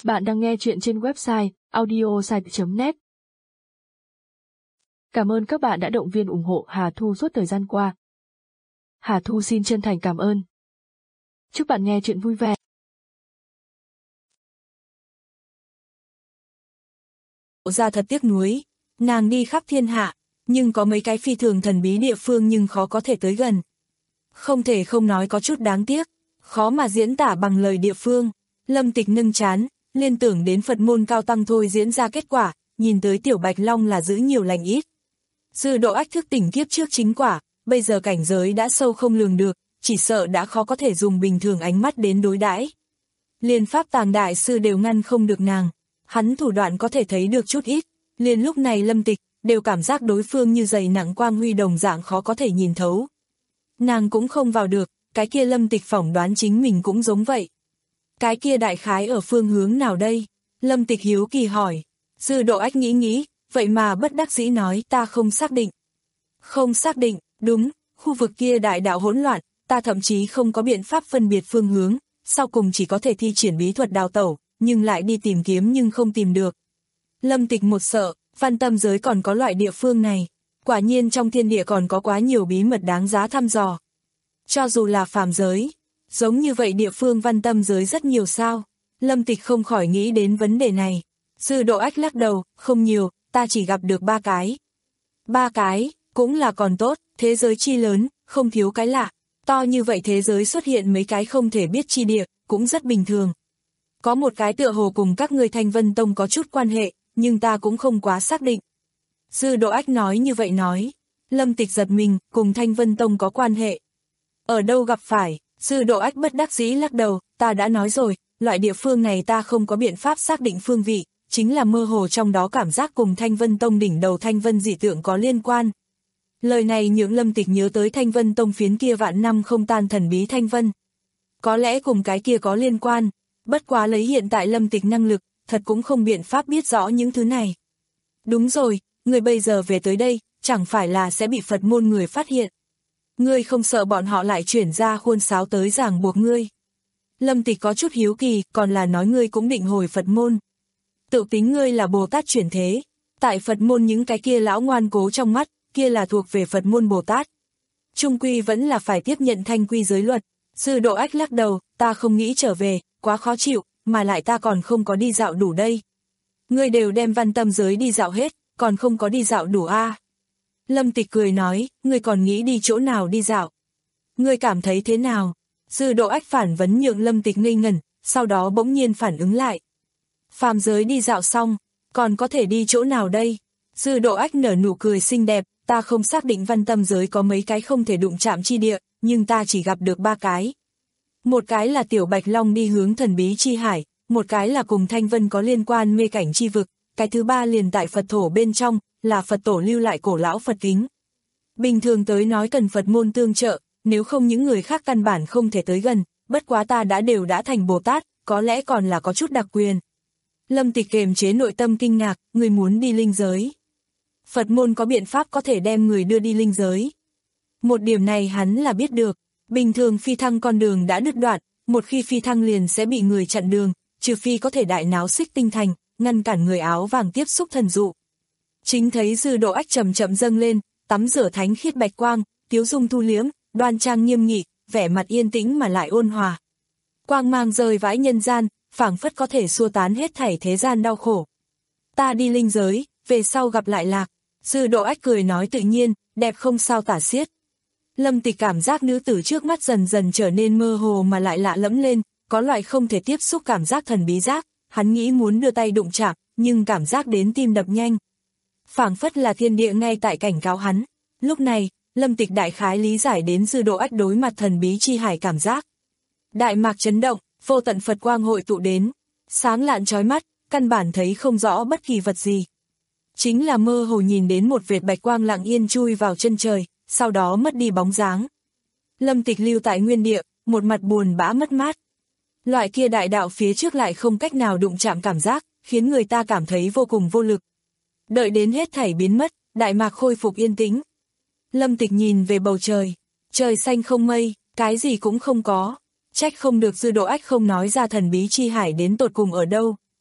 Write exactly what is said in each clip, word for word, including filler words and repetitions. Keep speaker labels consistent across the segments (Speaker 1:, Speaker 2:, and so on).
Speaker 1: Bạn đang nghe chuyện trên website audiosite chấm net. Cảm ơn các bạn đã động viên ủng hộ Hà Thu suốt thời gian qua. Hà Thu xin chân thành cảm ơn. Chúc bạn nghe chuyện vui vẻ.
Speaker 2: Ra thật tiếc nuối, nàng đi khắp thiên hạ, nhưng có mấy cái phi thường thần bí địa phương nhưng khó có thể tới gần. Không thể không nói có chút đáng tiếc, khó mà diễn tả bằng lời địa phương. Lâm Tịch nâng trán, liên tưởng đến Phật môn cao tăng thôi diễn ra kết quả, nhìn tới Tiểu Bạch Long là giữ nhiều lành ít. Dư Độ Ách thức tỉnh kiếp trước chính quả, bây giờ cảnh giới đã sâu không lường được, chỉ sợ đã khó có thể dùng bình thường ánh mắt đến đối đãi. Liên Pháp Tàng đại sư đều ngăn không được nàng, hắn thủ đoạn có thể thấy được chút ít, liền lúc này Lâm Tịch đều cảm giác đối phương như dày nặng quang huy đồng dạng khó có thể nhìn thấu. Nàng cũng không vào được, cái kia Lâm Tịch phỏng đoán chính mình cũng giống vậy. Cái kia đại khái ở phương hướng nào đây? Lâm Tịch hiếu kỳ hỏi. Dư Độ Ách nghĩ nghĩ, vậy mà bất đắc dĩ nói ta không xác định. Không xác định, đúng, khu vực kia đại đạo hỗn loạn, ta thậm chí không có biện pháp phân biệt phương hướng, sau cùng chỉ có thể thi triển bí thuật đào tẩu, nhưng lại đi tìm kiếm nhưng không tìm được. Lâm Tịch một sợ, Văn Tâm giới còn có loại địa phương này, quả nhiên trong thiên địa còn có quá nhiều bí mật đáng giá thăm dò. Cho dù là phàm giới, giống như vậy địa phương Văn Tâm giới rất nhiều sao? Lâm Tịch không khỏi nghĩ đến vấn đề này. Dư Độ Ách lắc đầu, không nhiều, ta chỉ gặp được ba cái. Ba cái, cũng là còn tốt, thế giới chi lớn, không thiếu cái lạ. To như vậy thế giới xuất hiện mấy cái không thể biết chi địa, cũng rất bình thường. Có một cái tựa hồ cùng các ngươi Thanh Vân Tông có chút quan hệ, nhưng ta cũng không quá xác định. Dư Độ Ách nói như vậy nói. Lâm Tịch giật mình, cùng Thanh Vân Tông có quan hệ. Ở đâu gặp phải? Dư Độ Ách bất đắc dĩ lắc đầu, ta đã nói rồi, loại địa phương này ta không có biện pháp xác định phương vị, chính là mơ hồ trong đó cảm giác cùng Thanh Vân Tông đỉnh đầu Thanh Vân dị tượng có liên quan. Lời này nhượng Lâm Tịch nhớ tới Thanh Vân Tông phiến kia vạn năm không tan thần bí Thanh Vân. Có lẽ cùng cái kia có liên quan, bất quá lấy hiện tại Lâm Tịch năng lực, thật cũng không biện pháp biết rõ những thứ này. Đúng rồi, người bây giờ về tới đây, chẳng phải là sẽ bị Phật môn người phát hiện. Ngươi không sợ bọn họ lại chuyển ra khuôn sáo tới ràng buộc ngươi. Lâm Tịch có chút hiếu kỳ, còn là nói ngươi cũng định hồi Phật môn. Tự tính ngươi là Bồ Tát chuyển thế, tại Phật môn những cái kia lão ngoan cố trong mắt, kia là thuộc về Phật môn Bồ Tát. Trung quy vẫn là phải tiếp nhận thanh quy giới luật. Dư Độ Ách lắc đầu, ta không nghĩ trở về, quá khó chịu, mà lại ta còn không có đi dạo đủ đây. Ngươi đều đem Văn Tâm giới đi dạo hết, còn không có đi dạo đủ a. À. Lâm Tịch cười nói, ngươi còn nghĩ đi chỗ nào đi dạo? Ngươi cảm thấy thế nào? Dư Độ Ách phản vấn nhượng Lâm Tịch ngây ngẩn, sau đó bỗng nhiên phản ứng lại. Phàm giới đi dạo xong, còn có thể đi chỗ nào đây? Dư Độ Ách nở nụ cười xinh đẹp, ta không xác định Văn Tâm giới có mấy cái không thể đụng chạm chi địa, nhưng ta chỉ gặp được ba cái. Một cái là Tiểu Bạch Long đi hướng thần bí chi hải, một cái là cùng Thanh Vân có liên quan mê cảnh chi vực, cái thứ ba liền tại Phật thổ bên trong, là Phật tổ lưu lại cổ lão Phật kính. Bình thường tới nói cần Phật môn tương trợ, nếu không những người khác căn bản không thể tới gần, bất quá ta đã đều đã thành Bồ Tát, có lẽ còn là có chút đặc quyền. Lâm Tịch kiềm chế nội tâm kinh ngạc, người muốn đi linh giới. Phật môn có biện pháp có thể đem người đưa đi linh giới. Một điểm này hắn là biết được, bình thường phi thăng con đường đã đứt đoạn, một khi phi thăng liền sẽ bị người chặn đường, trừ phi có thể đại náo xích tinh thành, ngăn cản người áo vàng tiếp xúc thần dụ. Chính thấy Dư Độ Ách chậm chậm dâng lên, tắm rửa thánh khiết bạch quang, tiếu dung thu liếm, đoan trang nghiêm nghị, vẻ mặt yên tĩnh mà lại ôn hòa. Quang mang rơi vãi nhân gian, phảng phất có thể xua tán hết thảy thế gian đau khổ. Ta đi linh giới, về sau gặp lại lạc. Dư Độ Ách cười nói tự nhiên, đẹp không sao tả xiết. Lâm Tịch cảm giác nữ tử trước mắt dần dần trở nên mơ hồ mà lại lạ lẫm lên, có loại không thể tiếp xúc cảm giác thần bí giác, hắn nghĩ muốn đưa tay đụng chạm, nhưng cảm giác đến tim đập nhanh. Phảng phất là thiên địa ngay tại cảnh cáo hắn. Lúc này, Lâm Tịch đại khái lý giải đến Dư Độ Ách đối mặt thần bí chi hải cảm giác. Đại mạc chấn động, vô tận Phật quang hội tụ đến, sáng lạn chói mắt, căn bản thấy không rõ bất kỳ vật gì. Chính là mơ hồ nhìn đến một vệt bạch quang lặng yên chui vào chân trời, sau đó mất đi bóng dáng. Lâm Tịch lưu tại nguyên địa, một mặt buồn bã mất mát. Loại kia đại đạo phía trước lại không cách nào đụng chạm cảm giác, khiến người ta cảm thấy vô cùng vô lực. Đợi đến hết thảy biến mất, đại mạc khôi phục yên tĩnh. Lâm Tịch nhìn về bầu trời, trời xanh không mây, cái gì cũng không có. Trách không được Dư Độ Ách không nói ra thần bí chi hải đến tột cùng ở đâu.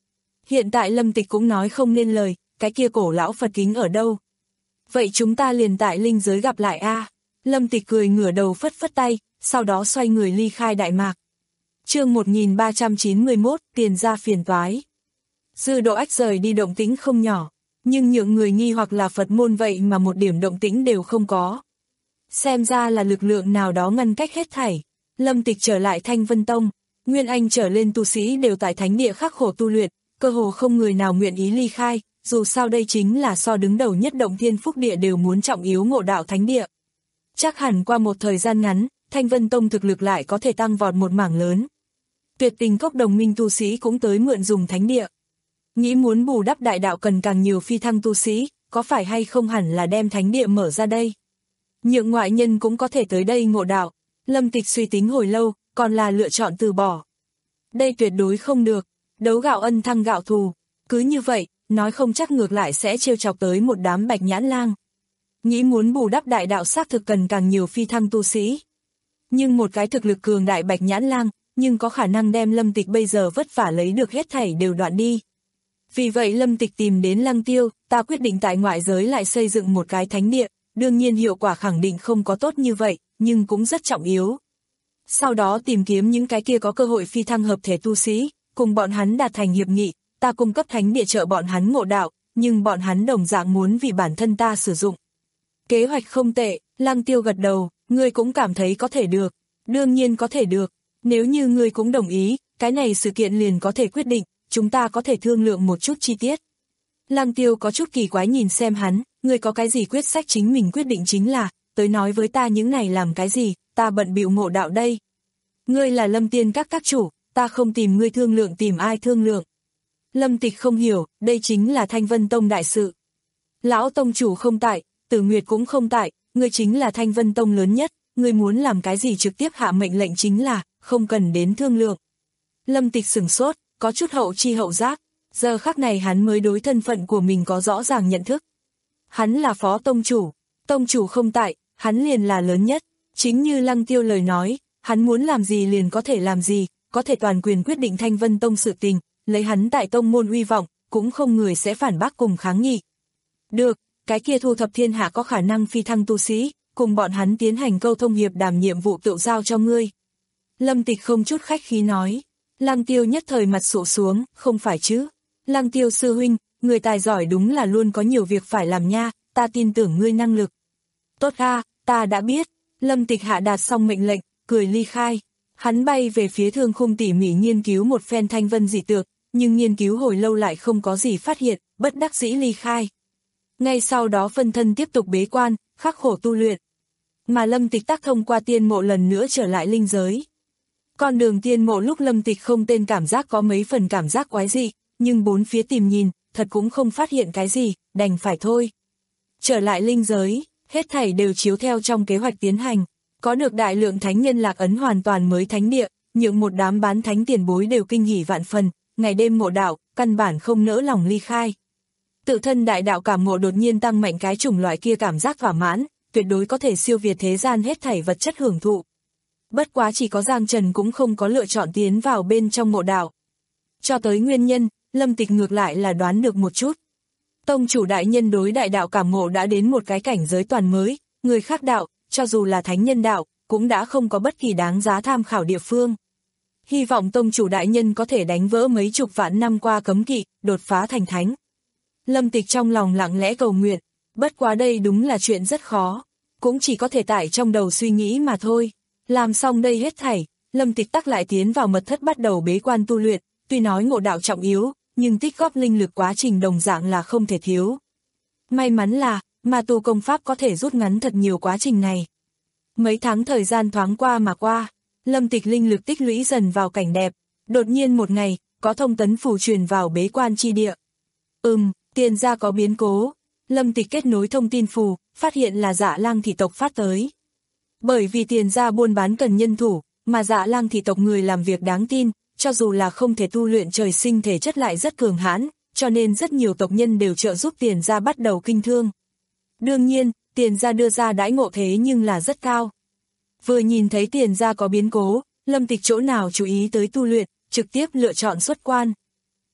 Speaker 2: Hiện tại Lâm Tịch cũng nói không nên lời, cái kia cổ lão Phật kính ở đâu? Vậy chúng ta liền tại linh giới gặp lại a. Lâm Tịch cười ngửa đầu phất phất tay, sau đó xoay người ly khai Đại Mạc. Chương một nghìn ba trăm chín mươi mốt, tiền ra phiền toái. Dư Độ Ách rời đi động tĩnh không nhỏ, nhưng nhượng người nghi hoặc là Phật môn vậy mà một điểm động tĩnh đều không có. Xem ra là lực lượng nào đó ngăn cách hết thảy. Lâm Tịch trở lại Thanh Vân Tông, Nguyên Anh trở lên tu sĩ đều tại thánh địa khắc khổ tu luyện, cơ hồ không người nào nguyện ý ly khai, dù sao đây chính là so đứng đầu nhất động thiên phúc địa đều muốn trọng yếu ngộ đạo thánh địa. Chắc hẳn qua một thời gian ngắn, Thanh Vân Tông thực lực lại có thể tăng vọt một mảng lớn. Tuyệt Tình Cốc đồng minh tu sĩ cũng tới mượn dùng thánh địa. Nghĩ muốn bù đắp đại đạo cần càng nhiều phi thăng tu sĩ, có phải hay không hẳn là đem thánh địa mở ra đây. Nhượng ngoại nhân cũng có thể tới đây ngộ đạo. Lâm Tịch suy tính hồi lâu, còn là lựa chọn từ bỏ. Đây tuyệt đối không được, đấu gạo ân thăng gạo thù. Cứ như vậy, nói không chắc ngược lại sẽ trêu chọc tới một đám bạch nhãn lang. Nghĩ muốn bù đắp đại đạo xác thực cần càng nhiều phi thăng tu sĩ. Nhưng một cái thực lực cường đại bạch nhãn lang, nhưng có khả năng đem Lâm Tịch bây giờ vất vả lấy được hết thảy đều đoạn đi. Vì vậy Lâm Tịch tìm đến Lăng Tiêu, ta quyết định tại ngoại giới lại xây dựng một cái thánh địa, đương nhiên hiệu quả khẳng định không có tốt như vậy, nhưng cũng rất trọng yếu. Sau đó tìm kiếm những cái kia có cơ hội phi thăng hợp thể tu sĩ, cùng bọn hắn đạt thành hiệp nghị, ta cung cấp thánh địa trợ bọn hắn ngộ đạo, nhưng bọn hắn đồng dạng muốn vì bản thân ta sử dụng. Kế hoạch không tệ, Lăng Tiêu gật đầu, ngươi cũng cảm thấy có thể được, đương nhiên có thể được, nếu như ngươi cũng đồng ý, cái này sự kiện liền có thể quyết định, chúng ta có thể thương lượng một chút chi tiết. Lăng Tiêu có chút kỳ quái nhìn xem hắn, ngươi có cái gì quyết sách chính mình quyết định chính là, tới nói với ta những này làm cái gì, ta bận bịu ngộ đạo đây. Ngươi là Lâm Tiên các các chủ, ta không tìm ngươi thương lượng tìm ai thương lượng. Lâm Tịch không hiểu, đây chính là Thanh Vân Tông đại sự. Lão tông chủ không tại, Tử Nguyệt cũng không tại, ngươi chính là Thanh Vân Tông lớn nhất, ngươi muốn làm cái gì trực tiếp hạ mệnh lệnh chính là, không cần đến thương lượng. Lâm Tịch sửng sốt, có chút hậu chi hậu giác, giờ khắc này hắn mới đối thân phận của mình có rõ ràng nhận thức. Hắn là phó tông chủ, tông chủ không tại, hắn liền là lớn nhất, chính như Lăng Tiêu lời nói, hắn muốn làm gì liền có thể làm gì, có thể toàn quyền quyết định Thanh Vân Tông sự tình, lấy hắn tại tông môn uy vọng, cũng không người sẽ phản bác cùng kháng nghị. Được, cái kia thu thập thiên hạ có khả năng phi thăng tu sĩ, cùng bọn hắn tiến hành câu thông hiệp đàm nhiệm vụ tự giao cho ngươi. Lâm Tịch không chút khách khí nói. Lăng Tiêu nhất thời mặt sụ xuống, không phải chứ. Lăng Tiêu sư huynh, người tài giỏi đúng là luôn có nhiều việc phải làm nha, ta tin tưởng ngươi năng lực. Tốt ha, ta đã biết. Lâm Tịch hạ đạt xong mệnh lệnh, cười ly khai. Hắn bay về phía Thương Khung tỉ mỉ nghiên cứu một phen thanh vân dị tượng, nhưng nghiên cứu hồi lâu lại không có gì phát hiện, bất đắc dĩ ly khai. Ngay sau đó phân thân tiếp tục bế quan, khắc khổ tu luyện. Mà Lâm Tịch tác thông qua tiên mộ lần nữa trở lại linh giới. Con đường tiên mộ lúc Lâm Tịch không tên cảm giác có mấy phần cảm giác quái dị, nhưng bốn phía tìm nhìn, thật cũng không phát hiện cái gì, đành phải thôi. Trở lại linh giới, hết thảy đều chiếu theo trong kế hoạch tiến hành, có được đại lượng thánh nhân lạc ấn hoàn toàn mới thánh địa, nhượng một đám bán thánh tiền bối đều kinh hỉ vạn phần, ngày đêm ngộ đạo, căn bản không nỡ lòng ly khai. Tự thân đại đạo cảm ngộ đột nhiên tăng mạnh cái chủng loại kia cảm giác thỏa mãn, tuyệt đối có thể siêu việt thế gian hết thảy vật chất hưởng thụ. Bất quá chỉ có Giang Trần cũng không có lựa chọn tiến vào bên trong ngộ đạo. Cho tới nguyên nhân, Lâm Tịch ngược lại là đoán được một chút. Tông chủ đại nhân đối đại đạo cảm ngộ đã đến một cái cảnh giới toàn mới, người khác đạo, cho dù là thánh nhân đạo, cũng đã không có bất kỳ đáng giá tham khảo địa phương. Hy vọng tông chủ đại nhân có thể đánh vỡ mấy chục vạn năm qua cấm kỵ, đột phá thành thánh. Lâm Tịch trong lòng lặng lẽ cầu nguyện, bất quá đây đúng là chuyện rất khó, cũng chỉ có thể tải trong đầu suy nghĩ mà thôi. Làm xong đây hết thảy, Lâm Tịch tắc lại tiến vào mật thất bắt đầu bế quan tu luyện, tuy nói ngộ đạo trọng yếu, nhưng tích góp linh lực quá trình đồng dạng là không thể thiếu. May mắn là, ma tu công pháp có thể rút ngắn thật nhiều quá trình này. Mấy tháng thời gian thoáng qua mà qua, Lâm Tịch linh lực tích lũy dần vào cảnh đẹp, đột nhiên một ngày, có thông tấn phù truyền vào bế quan chi địa. Ừm, tiền ra có biến cố, Lâm Tịch kết nối thông tin phù, phát hiện là Dạ Lang thị tộc phát tới. Bởi vì tiền ra buôn bán cần nhân thủ, mà Dạ Lang thị tộc người làm việc đáng tin, cho dù là không thể tu luyện trời sinh thể chất lại rất cường hãn, cho nên rất nhiều tộc nhân đều trợ giúp tiền ra bắt đầu kinh thương. Đương nhiên, tiền ra đưa ra đãi ngộ thế nhưng là rất cao. Vừa nhìn thấy tiền ra có biến cố, Lâm Tịch chỗ nào chú ý tới tu luyện, trực tiếp lựa chọn xuất quan.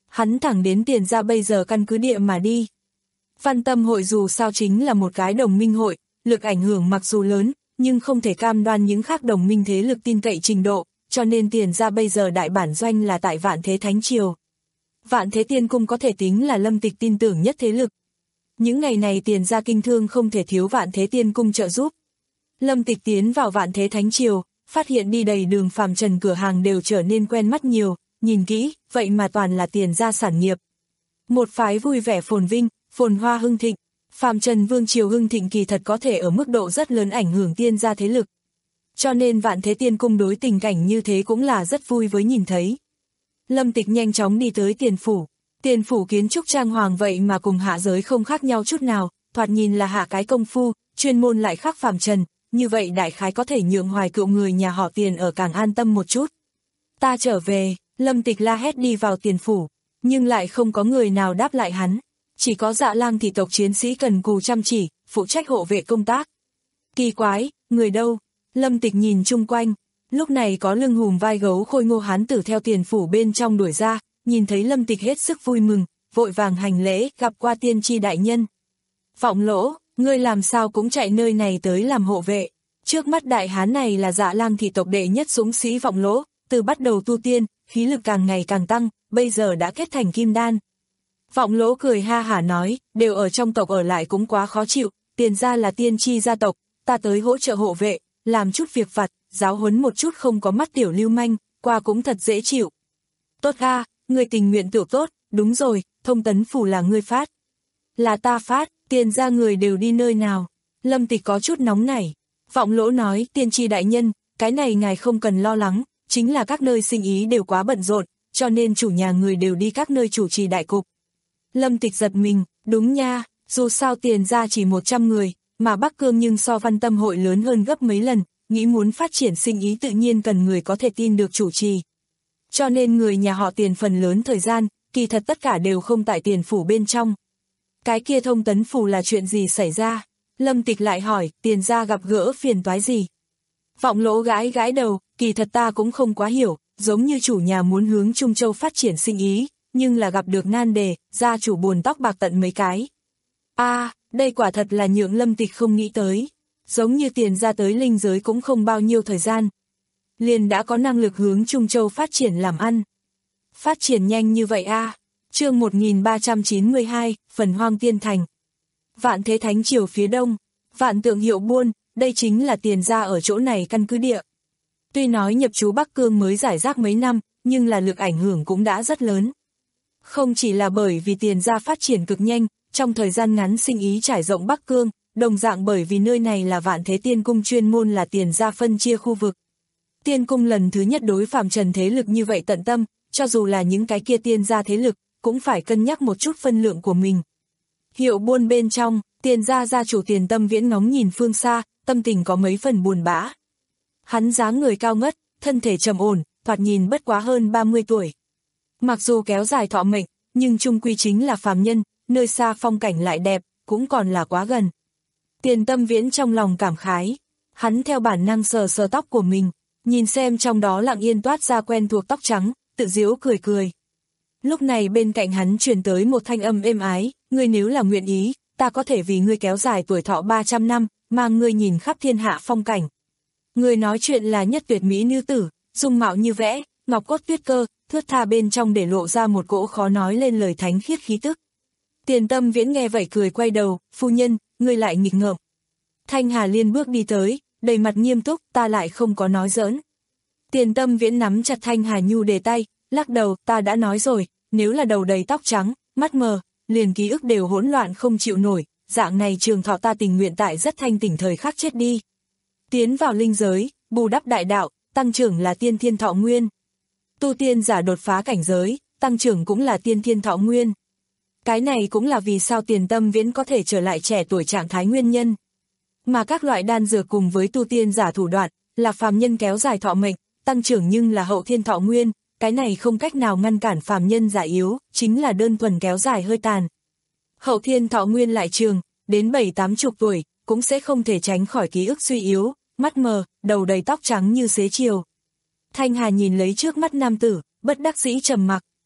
Speaker 2: Hắn thẳng đến Tiền gia bây giờ căn cứ địa mà đi. Văn Tâm hội dù sao chính là một cái đồng minh hội, lực ảnh hưởng mặc dù lớn, nhưng không thể cam đoan những khác đồng minh thế lực tin cậy trình độ, cho nên Tiền gia bây giờ đại bản doanh là tại Vạn Thế Thánh Triều. Vạn Thế Tiên Cung có thể tính là Lâm Tịch tin tưởng nhất thế lực. Những ngày này Tiền gia kinh thương không thể thiếu Vạn Thế Tiên Cung trợ giúp. Lâm Tịch tiến vào Vạn Thế Thánh Triều, phát hiện đi đầy đường phàm trần cửa hàng đều trở nên quen mắt nhiều, nhìn kỹ, vậy mà toàn là Tiền gia sản nghiệp. Một phái vui vẻ phồn vinh, phồn hoa hưng thịnh, phàm trần vương triều hưng thịnh kỳ thật có thể ở mức độ rất lớn ảnh hưởng Tiên gia thế lực. Cho nên Vạn Thế Tiên Cung đối tình cảnh như thế cũng là rất vui với nhìn thấy. Lâm Tịch nhanh chóng đi tới Tiền phủ. Tiền phủ kiến trúc trang hoàng vậy mà cùng hạ giới không khác nhau chút nào, thoạt nhìn là hạ cái công phu, chuyên môn lại khác phàm trần, như vậy đại khái có thể nhượng Hoài Cựu người nhà họ Tiền ở càng an tâm một chút. Ta trở về, Lâm Tịch la hét đi vào Tiền phủ, nhưng lại không có người nào đáp lại hắn, chỉ có Dạ Lang thị tộc chiến sĩ cần cù chăm chỉ, phụ trách hộ vệ công tác. Kỳ quái, người đâu? Lâm Tịch nhìn chung quanh, lúc này có lưng hùm vai gấu khôi ngô hán tử theo Tiền phủ bên trong đuổi ra, nhìn thấy Lâm Tịch hết sức vui mừng, vội vàng hành lễ, gặp qua tiên tri đại nhân. Vọng Lỗ, ngươi làm sao cũng chạy nơi này tới làm hộ vệ. Trước mắt đại hán này là Dạ Lang thị tộc đệ nhất dũng sĩ Vọng Lỗ, từ bắt đầu tu tiên, khí lực càng ngày càng tăng, bây giờ đã kết thành kim đan. Vọng Lỗ cười ha hả nói, đều ở trong tộc ở lại cũng quá khó chịu, Tiền gia là tiên tri gia tộc, ta tới hỗ trợ hộ vệ, làm chút việc vặt, giáo huấn một chút không có mắt tiểu lưu manh, qua cũng thật dễ chịu. Tốt ga, người tình nguyện tiểu tốt, đúng rồi, thông tấn phủ là ngươi phát. Là ta phát, Tiền gia người đều đi nơi nào? Lâm Tịch có chút nóng nảy. Vọng Lỗ nói, tiên tri đại nhân, cái này ngài không cần lo lắng, chính là các nơi sinh ý đều quá bận rộn, cho nên chủ nhà người đều đi các nơi chủ trì đại cục. Lâm Tịch giật mình, đúng nha, dù sao Tiền gia chỉ một trăm người, mà Bắc Cương nhưng so Văn Tâm hội lớn hơn gấp mấy lần, nghĩ muốn phát triển sinh ý tự nhiên cần người có thể tin được chủ trì. Cho nên người nhà họ Tiền phần lớn thời gian, kỳ thật tất cả đều không tại Tiền phủ bên trong. Cái kia thông tấn phủ là chuyện gì xảy ra? Lâm Tịch lại hỏi, Tiền gia gặp gỡ phiền toái gì? Vọng Lỗ gãi gãi đầu, kỳ thật ta cũng không quá hiểu, giống như chủ nhà muốn hướng Trung Châu phát triển sinh ý, nhưng là gặp được nan đề, gia chủ buồn tóc bạc tận mấy cái. A, à, đây quả thật là nhượng Lâm Tịch không nghĩ tới. Giống như Tiền gia tới linh giới cũng không bao nhiêu thời gian. Liền đã có năng lực hướng Trung Châu phát triển làm ăn. Phát triển nhanh như vậy a. À. Chương một nghìn ba trăm chín mươi hai, Phần Hoang Tiên Thành. Vạn Thế Thánh Triều phía đông, Vạn Tượng Hiệu Buôn, đây chính là Tiền gia ở chỗ này căn cứ địa. Tuy nói nhập trú Bắc Cương mới giải rác mấy năm, nhưng là lực ảnh hưởng cũng đã rất lớn. Không chỉ là bởi vì Tiền gia phát triển cực nhanh, trong thời gian ngắn sinh ý trải rộng Bắc Cương, đồng dạng bởi vì nơi này là Vạn Thế Tiên Cung chuyên môn là Tiền gia phân chia khu vực. Tiên Cung lần thứ nhất đối phàm trần thế lực như vậy tận tâm, cho dù là những cái kia Tiên gia thế lực, cũng phải cân nhắc một chút phân lượng của mình. Hiệu Buôn bên trong, Tiền gia gia chủ Tiền Tâm Viễn ngóng nhìn phương xa, tâm tình có mấy phần buồn bã. Hắn dáng người cao ngất, thân thể trầm ổn, thoạt nhìn bất quá hơn ba mươi tuổi. Mặc dù kéo dài thọ mệnh, nhưng chung quy chính là phàm nhân, nơi xa phong cảnh lại đẹp, cũng còn là quá gần. Tiền Tâm Viễn trong lòng cảm khái, hắn theo bản năng sờ sờ tóc của mình, nhìn xem trong đó lặng yên toát ra quen thuộc tóc trắng, tự giễu cười cười. Lúc này bên cạnh hắn truyền tới một thanh âm êm ái, ngươi nếu là nguyện ý, ta có thể vì ngươi kéo dài tuổi thọ ba trăm năm, mang ngươi nhìn khắp thiên hạ phong cảnh. Người nói chuyện là nhất tuyệt mỹ nữ tử, dung mạo như vẽ, ngọc cốt tuyết cơ, thướt tha bên trong để lộ ra một cỗ khó nói lên lời thánh khiết khí tức. Tiền Tâm Viễn nghe vậy cười quay đầu, phu nhân, ngươi lại nghịch ngợm. Thanh Hà Liên bước đi tới, đầy mặt nghiêm túc, ta lại không có nói giỡn. Tiền Tâm Viễn nắm chặt Thanh Hà Nhu đề tay, lắc đầu, ta đã nói rồi, nếu là đầu đầy tóc trắng, mắt mờ, liền ký ức đều hỗn loạn không chịu nổi, dạng này trường thọ ta tình nguyện tại rất thanh tỉnh thời khắc chết đi. Tiến vào linh giới, bù đắp đại đạo, tăng trưởng là tiên thiên thọ nguyên. Tu tiên giả đột phá cảnh giới, tăng trưởng cũng là tiên thiên thọ nguyên. Cái này cũng là vì sao Tiền Tâm Viễn có thể trở lại trẻ tuổi trạng thái nguyên nhân. Mà các loại đan dược cùng với tu tiên giả thủ đoạn, là phàm nhân kéo dài thọ mệnh, tăng trưởng nhưng là hậu thiên thọ nguyên, cái này không cách nào ngăn cản phàm nhân già yếu, chính là đơn thuần kéo dài hơi tàn. Hậu thiên thọ nguyên lại trường, đến bảy tám chục tuổi, cũng sẽ không thể tránh khỏi ký ức suy yếu, mắt mờ, đầu đầy tóc trắng như xế chiều. Thanh Hà nhìn lấy trước mắt nam tử, bất đắc dĩ trầm mặc.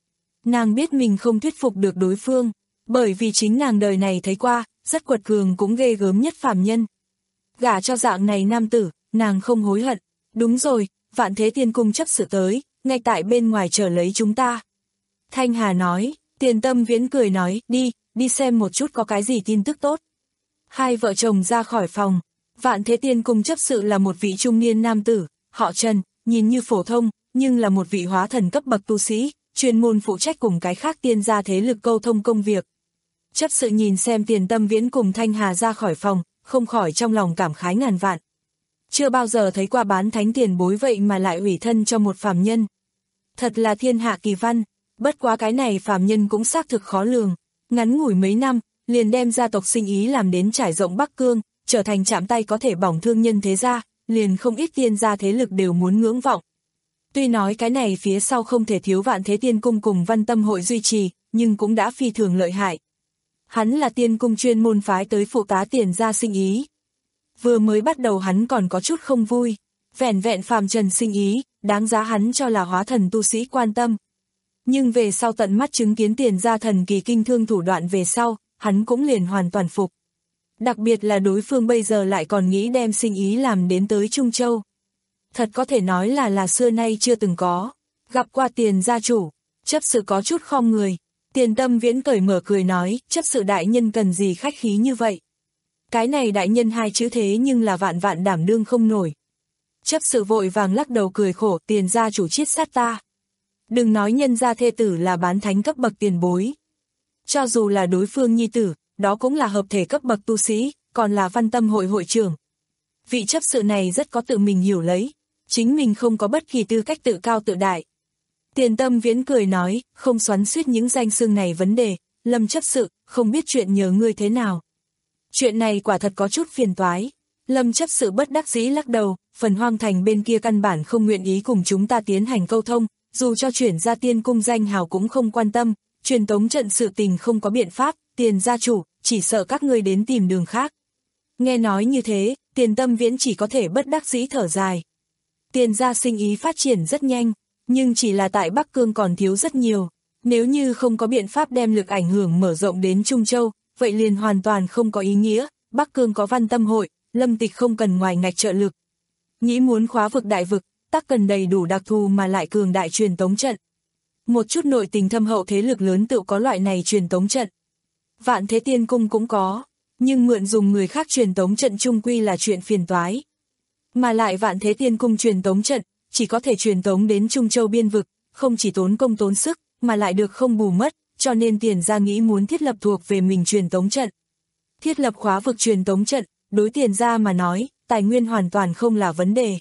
Speaker 2: Nàng biết mình không thuyết phục được đối phương, bởi vì chính nàng đời này thấy qua, rất quật cường cũng ghê gớm nhất phàm nhân. Gả cho dạng này nam tử, nàng không hối hận. Đúng rồi, Vạn Thế Tiên Cung chấp sự tới, ngay tại bên ngoài chờ lấy chúng ta. Thanh Hà nói, Tiền Tâm Viễn cười nói, đi, đi xem một chút có cái gì tin tức tốt. Hai vợ chồng ra khỏi phòng, Vạn Thế Tiên Cung chấp sự là một vị trung niên nam tử, họ Trần, nhìn như phổ thông, nhưng là một vị hóa thần cấp bậc tu sĩ, chuyên môn phụ trách cùng cái khác tiên gia thế lực câu thông công việc. Chấp sự nhìn xem Tiền Tâm Viễn cùng Thanh Hà ra khỏi phòng, không khỏi trong lòng cảm khái ngàn vạn. Chưa bao giờ thấy qua bán thánh tiền bối vậy mà lại ủy thân cho một phàm nhân. Thật là thiên hạ kỳ văn, bất quá cái này phàm nhân cũng xác thực khó lường. Ngắn ngủi mấy năm, liền đem gia tộc sinh ý làm đến trải rộng Bắc Cương, trở thành chạm tay có thể bỏng thương nhân thế gia, liền không ít tiên gia thế lực đều muốn ngưỡng vọng. Tuy nói cái này phía sau không thể thiếu Vạn Thế Tiên Cung cùng Văn Tâm Hội duy trì, nhưng cũng đã phi thường lợi hại. Hắn là tiên cung chuyên môn phái tới phụ tá tiền gia sinh ý. Vừa mới bắt đầu hắn còn có chút không vui, vẻn vẹn phàm trần sinh ý, đáng giá hắn cho là hóa thần tu sĩ quan tâm. Nhưng về sau tận mắt chứng kiến tiền gia thần kỳ kinh thương thủ đoạn về sau, hắn cũng liền hoàn toàn phục. Đặc biệt là đối phương bây giờ lại còn nghĩ đem sinh ý làm đến tới Trung Châu. Thật có thể nói là là xưa nay chưa từng có. Gặp qua Tiền gia chủ, chấp sự có chút khom người. Tiền Tâm Viễn cởi mở cười nói, chấp sự đại nhân cần gì khách khí như vậy. Cái này đại nhân hai chữ thế nhưng là vạn vạn đảm đương không nổi. Chấp sự vội vàng lắc đầu cười khổ, Tiền gia chủ chiết sát ta. Đừng nói nhân gia thê tử là bán thánh cấp bậc tiền bối. Cho dù là đối phương nhi tử, đó cũng là hợp thể cấp bậc tu sĩ, còn là Văn Tâm Hội hội trưởng. Vị chấp sự này rất có tự mình hiểu lấy, chính mình không có bất kỳ tư cách tự cao tự đại. Tiền Tâm Viễn cười nói, không xoắn xuýt những danh xưng này vấn đề, Lâm chấp sự, không biết chuyện nhờ ngươi thế nào. Chuyện này quả thật có chút phiền toái. Lâm chấp sự bất đắc dĩ lắc đầu, Phần Hoang Thành bên kia căn bản không nguyện ý cùng chúng ta tiến hành câu thông, dù cho chuyển ra tiên cung danh hào cũng không quan tâm, truyền tống trận sự tình không có biện pháp, Tiền gia chủ, chỉ sợ các ngươi đến tìm đường khác. Nghe nói như thế, Tiền Tâm Viễn chỉ có thể bất đắc dĩ thở dài. Tiền gia sinh ý phát triển rất nhanh, nhưng chỉ là tại Bắc Cương còn thiếu rất nhiều. Nếu như không có biện pháp đem lực ảnh hưởng mở rộng đến Trung Châu, vậy liền hoàn toàn không có ý nghĩa. Bắc Cương có Văn Tâm Hội, Lâm Tịch không cần ngoài ngạch trợ lực. Nghĩ muốn khóa vực đại vực, tắc cần đầy đủ đặc thù mà lại cường đại truyền tống trận. Một chút nội tình thâm hậu thế lực lớn tự có loại này truyền tống trận. Vạn Thế Tiên Cung cũng có, nhưng mượn dùng người khác truyền tống trận chung quy là chuyện phiền toái. Mà lại Vạn Thế Tiên Cung truyền tống trận, chỉ có thể truyền tống đến Trung Châu biên vực, không chỉ tốn công tốn sức, mà lại được không bù mất, cho nên Tiền gia nghĩ muốn thiết lập thuộc về mình truyền tống trận. Thiết lập khóa vực truyền tống trận, đối Tiền gia mà nói, tài nguyên hoàn toàn không là vấn đề.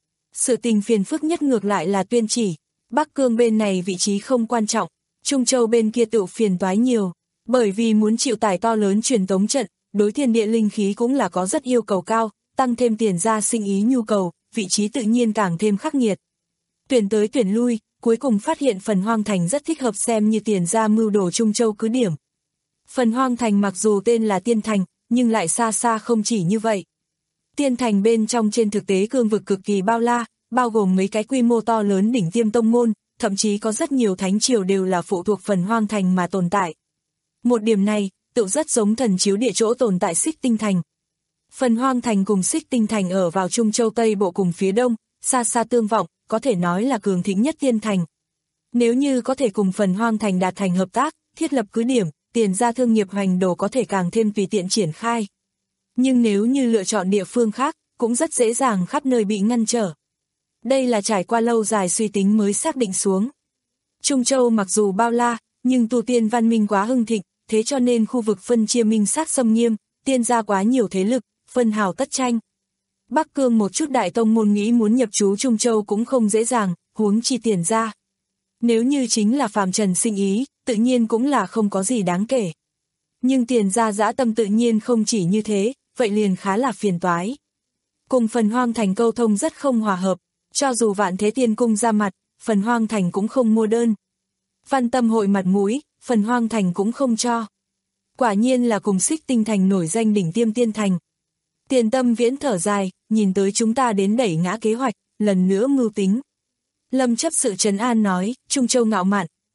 Speaker 2: Sự tình phiền phức nhất ngược lại là tuyên chỉ, Bắc Cương bên này vị trí không quan trọng, Trung Châu bên kia tự phiền toái nhiều, bởi vì muốn chịu tải to lớn truyền tống trận, đối thiên địa linh khí cũng là có rất yêu cầu cao, tăng thêm Tiền gia sinh ý nhu cầu, vị trí tự nhiên càng thêm khắc nghiệt. Tuyển tới tuyển lui, cuối cùng phát hiện Phần Hoang Thành rất thích hợp xem như Tiền gia mưu đồ Trung Châu cứ điểm. Phần Hoang Thành mặc dù tên là Tiên Thành, nhưng lại xa xa không chỉ như vậy. Tiên Thành bên trong trên thực tế cương vực cực kỳ bao la, bao gồm mấy cái quy mô to lớn đỉnh tiêm tông môn, thậm chí có rất nhiều thánh triều đều là phụ thuộc Phần Hoang Thành mà tồn tại. Một điểm này, tự rất giống Thần Chiếu Địa chỗ tồn tại Xích Tinh Thành. Phần Hoang Thành cùng Xích Tinh Thành ở vào Trung Châu Tây Bộ cùng phía đông, xa xa tương vọng, có thể nói là cường thịnh nhất Tiên Thành. Nếu như có thể cùng Phần Hoang Thành đạt thành hợp tác, thiết lập cứ điểm, Tiền gia thương nghiệp hoành đồ có thể càng thêm tùy tiện triển khai. Nhưng nếu như lựa chọn địa phương khác, cũng rất dễ dàng khắp nơi bị ngăn trở. Đây là trải qua lâu dài suy tính mới xác định xuống. Trung Châu mặc dù bao la, nhưng tu tiên văn minh quá hưng thịnh, thế cho nên khu vực phân chia minh xác xâm nghiêm, Tiên gia quá nhiều thế lực, phân hào tất tranh. Bắc Cương một chút đại tông môn nghĩ muốn nhập trú Trung Châu cũng không dễ dàng, huống chi Tiền gia. Nếu như chính là phàm trần sinh ý, tự nhiên cũng là không có gì đáng kể. Nhưng Tiền gia dã tâm tự nhiên không chỉ như thế, vậy liền khá là phiền toái. Cùng Phần Hoang Thành câu thông rất không hòa hợp, cho dù Vạn Thế Tiên Cung ra mặt, Phần Hoang Thành cũng không mua đơn. Văn Tâm Hội mặt mũi, Phần Hoang Thành cũng không cho. Quả nhiên là cùng Xích Tinh Thành nổi danh đỉnh tiêm Tiên Thành. Tiền Tâm Viễn thở dài, nhìn tới chúng ta đến đẩy ngã kế hoạch, lần nữa mưu tính. Lâm chấp sự trấn an nói, Trung Châu ngạo mạn,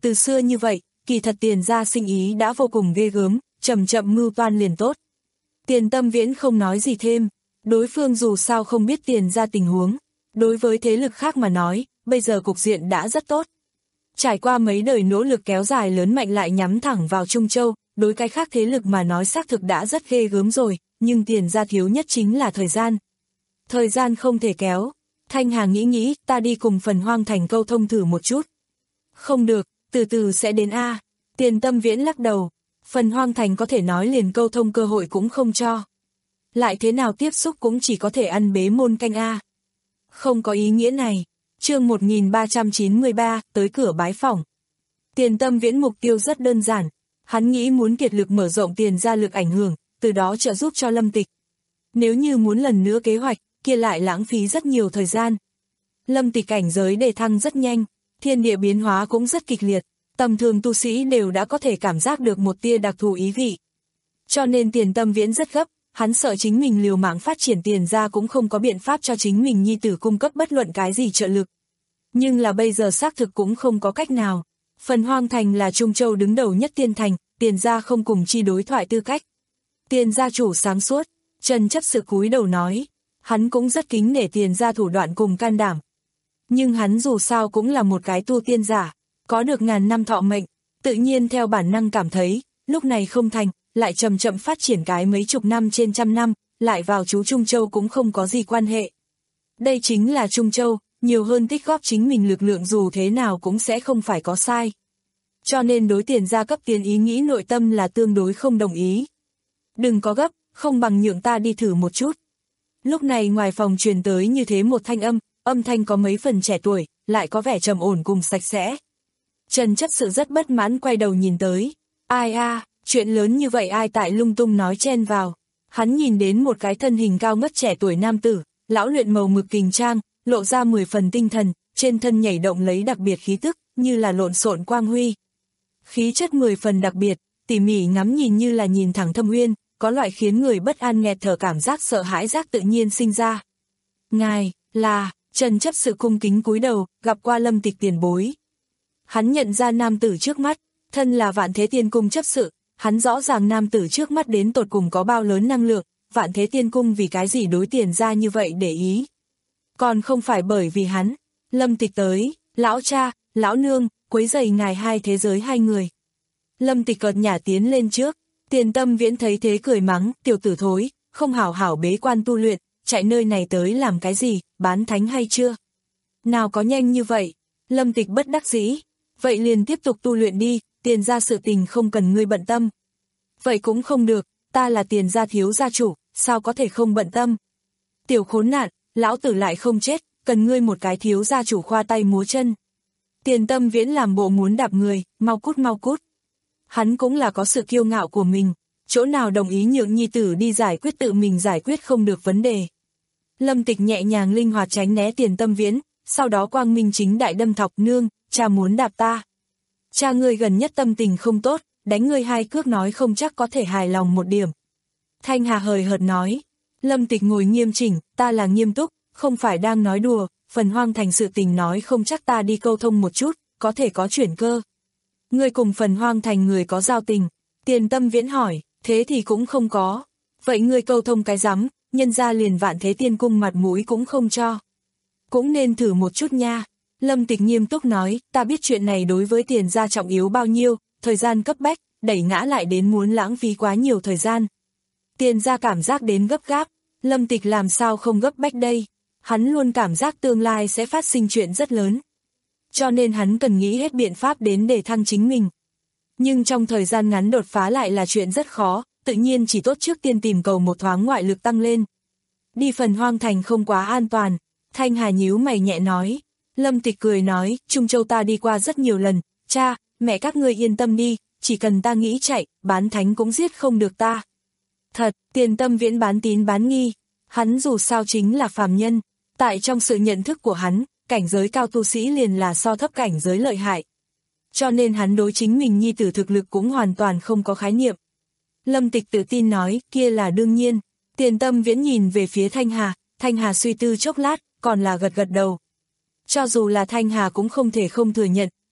Speaker 2: từ xưa như vậy, kỳ thật Tiền gia sinh ý đã vô cùng ghê gớm, chậm chậm mưu toan liền tốt. Tiền Tâm Viễn không nói gì thêm, đối phương dù sao không biết Tiền gia tình huống, đối với thế lực khác mà nói, bây giờ cục diện đã rất tốt. Trải qua mấy đời nỗ lực kéo dài lớn mạnh lại nhắm thẳng vào Trung Châu, đối cái khác thế lực mà nói xác thực đã rất ghê gớm rồi, nhưng Tiền gia thiếu nhất chính là thời gian. Thời gian không thể kéo. Thanh Hà nghĩ nghĩ, ta đi cùng Phần Hoang Thành câu thông thử một chút. Không được, từ từ sẽ đến A. Tiền Tâm Viễn lắc đầu, Phần Hoang Thành có thể nói liền câu thông cơ hội cũng không cho. Lại thế nào tiếp xúc cũng chỉ có thể ăn bế môn canh A. Không có ý nghĩa này. Chương một nghìn ba trăm chín mươi ba, tới cửa bái phỏng. Tiền Tâm Viễn mục tiêu rất đơn giản, hắn nghĩ muốn kiệt lực mở rộng Tiền gia lực ảnh hưởng, từ đó trợ giúp cho Lâm Tịch. Nếu như muốn lần nữa kế hoạch, kia lại lãng phí rất nhiều thời gian. Lâm Tịch cảnh giới đề thăng rất nhanh, thiên địa biến hóa cũng rất kịch liệt, tầm thường tu sĩ đều đã có thể cảm giác được một tia đặc thù ý vị. Cho nên Tiền Tâm Viễn rất gấp, hắn sợ chính mình liều mạng phát triển Tiền gia cũng không có biện pháp cho chính mình nhi tử cung cấp bất luận cái gì trợ lực. Nhưng là bây giờ xác thực cũng không có cách nào. Phần Hoang Thành là Trung Châu đứng đầu nhất Tiên Thành, Tiền gia không cùng chi đối thoại tư cách. Tiền gia chủ sáng suốt, Trần chấp sự cúi đầu nói, hắn cũng rất kính nể Tiền gia thủ đoạn cùng can đảm. Nhưng hắn dù sao cũng là một cái tu tiên giả, có được ngàn năm thọ mệnh, tự nhiên theo bản năng cảm thấy, lúc này không thành, lại chậm chậm phát triển cái mấy chục năm trên trăm năm, lại vào chú Trung Châu cũng không có gì quan hệ. Đây chính là Trung Châu, nhiều hơn tích góp chính mình lực lượng dù thế nào cũng sẽ không phải có sai. Cho nên đối Tiền gia cấp tiến ý nghĩ nội tâm là tương đối không đồng ý. Đừng có gấp, không bằng nhượng ta đi thử một chút. Lúc này ngoài phòng truyền tới như thế một thanh âm, âm thanh có mấy phần trẻ tuổi, lại có vẻ trầm ổn cùng sạch sẽ. Trần chấp sự rất bất mãn quay đầu nhìn tới. Ai a, à, chuyện lớn như vậy ai tại lung tung nói chen vào. Hắn nhìn đến một cái thân hình cao ngất trẻ tuổi nam tử, lão luyện màu mực kình trang, lộ ra mười phần tinh thần, trên thân nhảy động lấy đặc biệt khí tức, như là lộn xộn quang huy. Khí chất mười phần đặc biệt, tỉ mỉ ngắm nhìn như là nhìn thẳng thâm uyên, có loại khiến người bất an nghẹt thở cảm giác sợ hãi giác tự nhiên sinh ra. Ngài, là, Trần chấp sự cung kính cúi đầu, gặp qua Lâm Tịch tiền bối. Hắn nhận ra nam tử trước mắt, thân là Vạn Thế Tiên Cung chấp sự, hắn rõ ràng nam tử trước mắt đến tột cùng có bao lớn năng lượng, Vạn Thế Tiên Cung vì cái gì đối Tiền gia như vậy để ý. Còn không phải bởi vì hắn, Lâm Tịch tới, lão cha, lão nương, quấy rầy ngài hai thế giới hai người. Lâm Tịch cợt nhả tiến lên trước, Tiền Tâm Viễn thấy thế cười mắng, tiểu tử thối, không hảo hảo bế quan tu luyện, chạy nơi này tới làm cái gì, bán thánh hay chưa? Nào có nhanh như vậy, Lâm Tịch bất đắc dĩ, vậy liền tiếp tục tu luyện đi, Tiền gia sự tình không cần ngươi bận tâm. Vậy cũng không được, ta là Tiền gia thiếu gia chủ, sao có thể không bận tâm? Tiểu khốn nạn, lão tử lại không chết, cần ngươi một cái thiếu gia chủ khoa tay múa chân. Tiền Tâm Viễn làm bộ muốn đạp người, mau cút mau cút. Hắn cũng là có sự kiêu ngạo của mình, chỗ nào đồng ý nhượng nhi tử đi giải quyết tự mình giải quyết không được vấn đề. Lâm Tịch nhẹ nhàng linh hoạt tránh né Tiền Tâm Viễn, sau đó quang minh chính đại đâm thọc, nương, cha muốn đạp ta. Cha ngươi gần nhất tâm tình không tốt, đánh ngươi hai cước nói không chắc có thể hài lòng một điểm. Thanh Hà hời hợt nói. Lâm Tịch ngồi nghiêm chỉnh, ta là nghiêm túc, không phải đang nói đùa, Phần Hoang Thành sự tình nói không chắc ta đi câu thông một chút, có thể có chuyển cơ. Ngươi cùng Phần Hoang Thành người có giao tình. Tiền Tâm Viễn hỏi, thế thì cũng không có. Vậy ngươi câu thông cái rắm, nhân ra liền Vạn Thế Tiên Cung mặt mũi cũng không cho. Cũng nên thử một chút nha. Lâm Tịch nghiêm túc nói, ta biết chuyện này đối với Tiền gia trọng yếu bao nhiêu, thời gian cấp bách, đẩy ngã lại đến muốn lãng phí quá nhiều thời gian. Tiền gia cảm giác đến gấp gáp, Lâm Tịch làm sao không gấp bách đây, hắn luôn cảm giác tương lai sẽ phát sinh chuyện rất lớn. Cho nên hắn cần nghĩ hết biện pháp đến để thăng chính mình. Nhưng trong thời gian ngắn đột phá lại là chuyện rất khó, tự nhiên chỉ tốt trước tiên tìm cầu một thoáng ngoại lực tăng lên. Đi Phần Hoang Thành không quá an toàn, Thanh Hà nhíu mày nhẹ nói. Lâm Tịch cười nói, Trung Châu ta đi qua rất nhiều lần, cha, mẹ các ngươi yên tâm đi, chỉ cần ta nghĩ chạy, bán thánh cũng giết không được ta. Thật, Tiền Tâm Viễn bán tín bán nghi, hắn dù sao chính là phàm nhân, tại trong sự nhận thức của hắn, cảnh giới cao tu sĩ liền là so thấp cảnh giới lợi hại. Cho nên hắn đối chính mình nhi tử thực lực cũng hoàn toàn không có khái niệm. Lâm Tịch tự tin nói, kia là đương nhiên. Tiền Tâm Viễn nhìn về phía Thanh Hà, Thanh Hà suy tư chốc lát, còn là gật gật đầu. Cho dù là Thanh Hà cũng không thể không thừa nhận,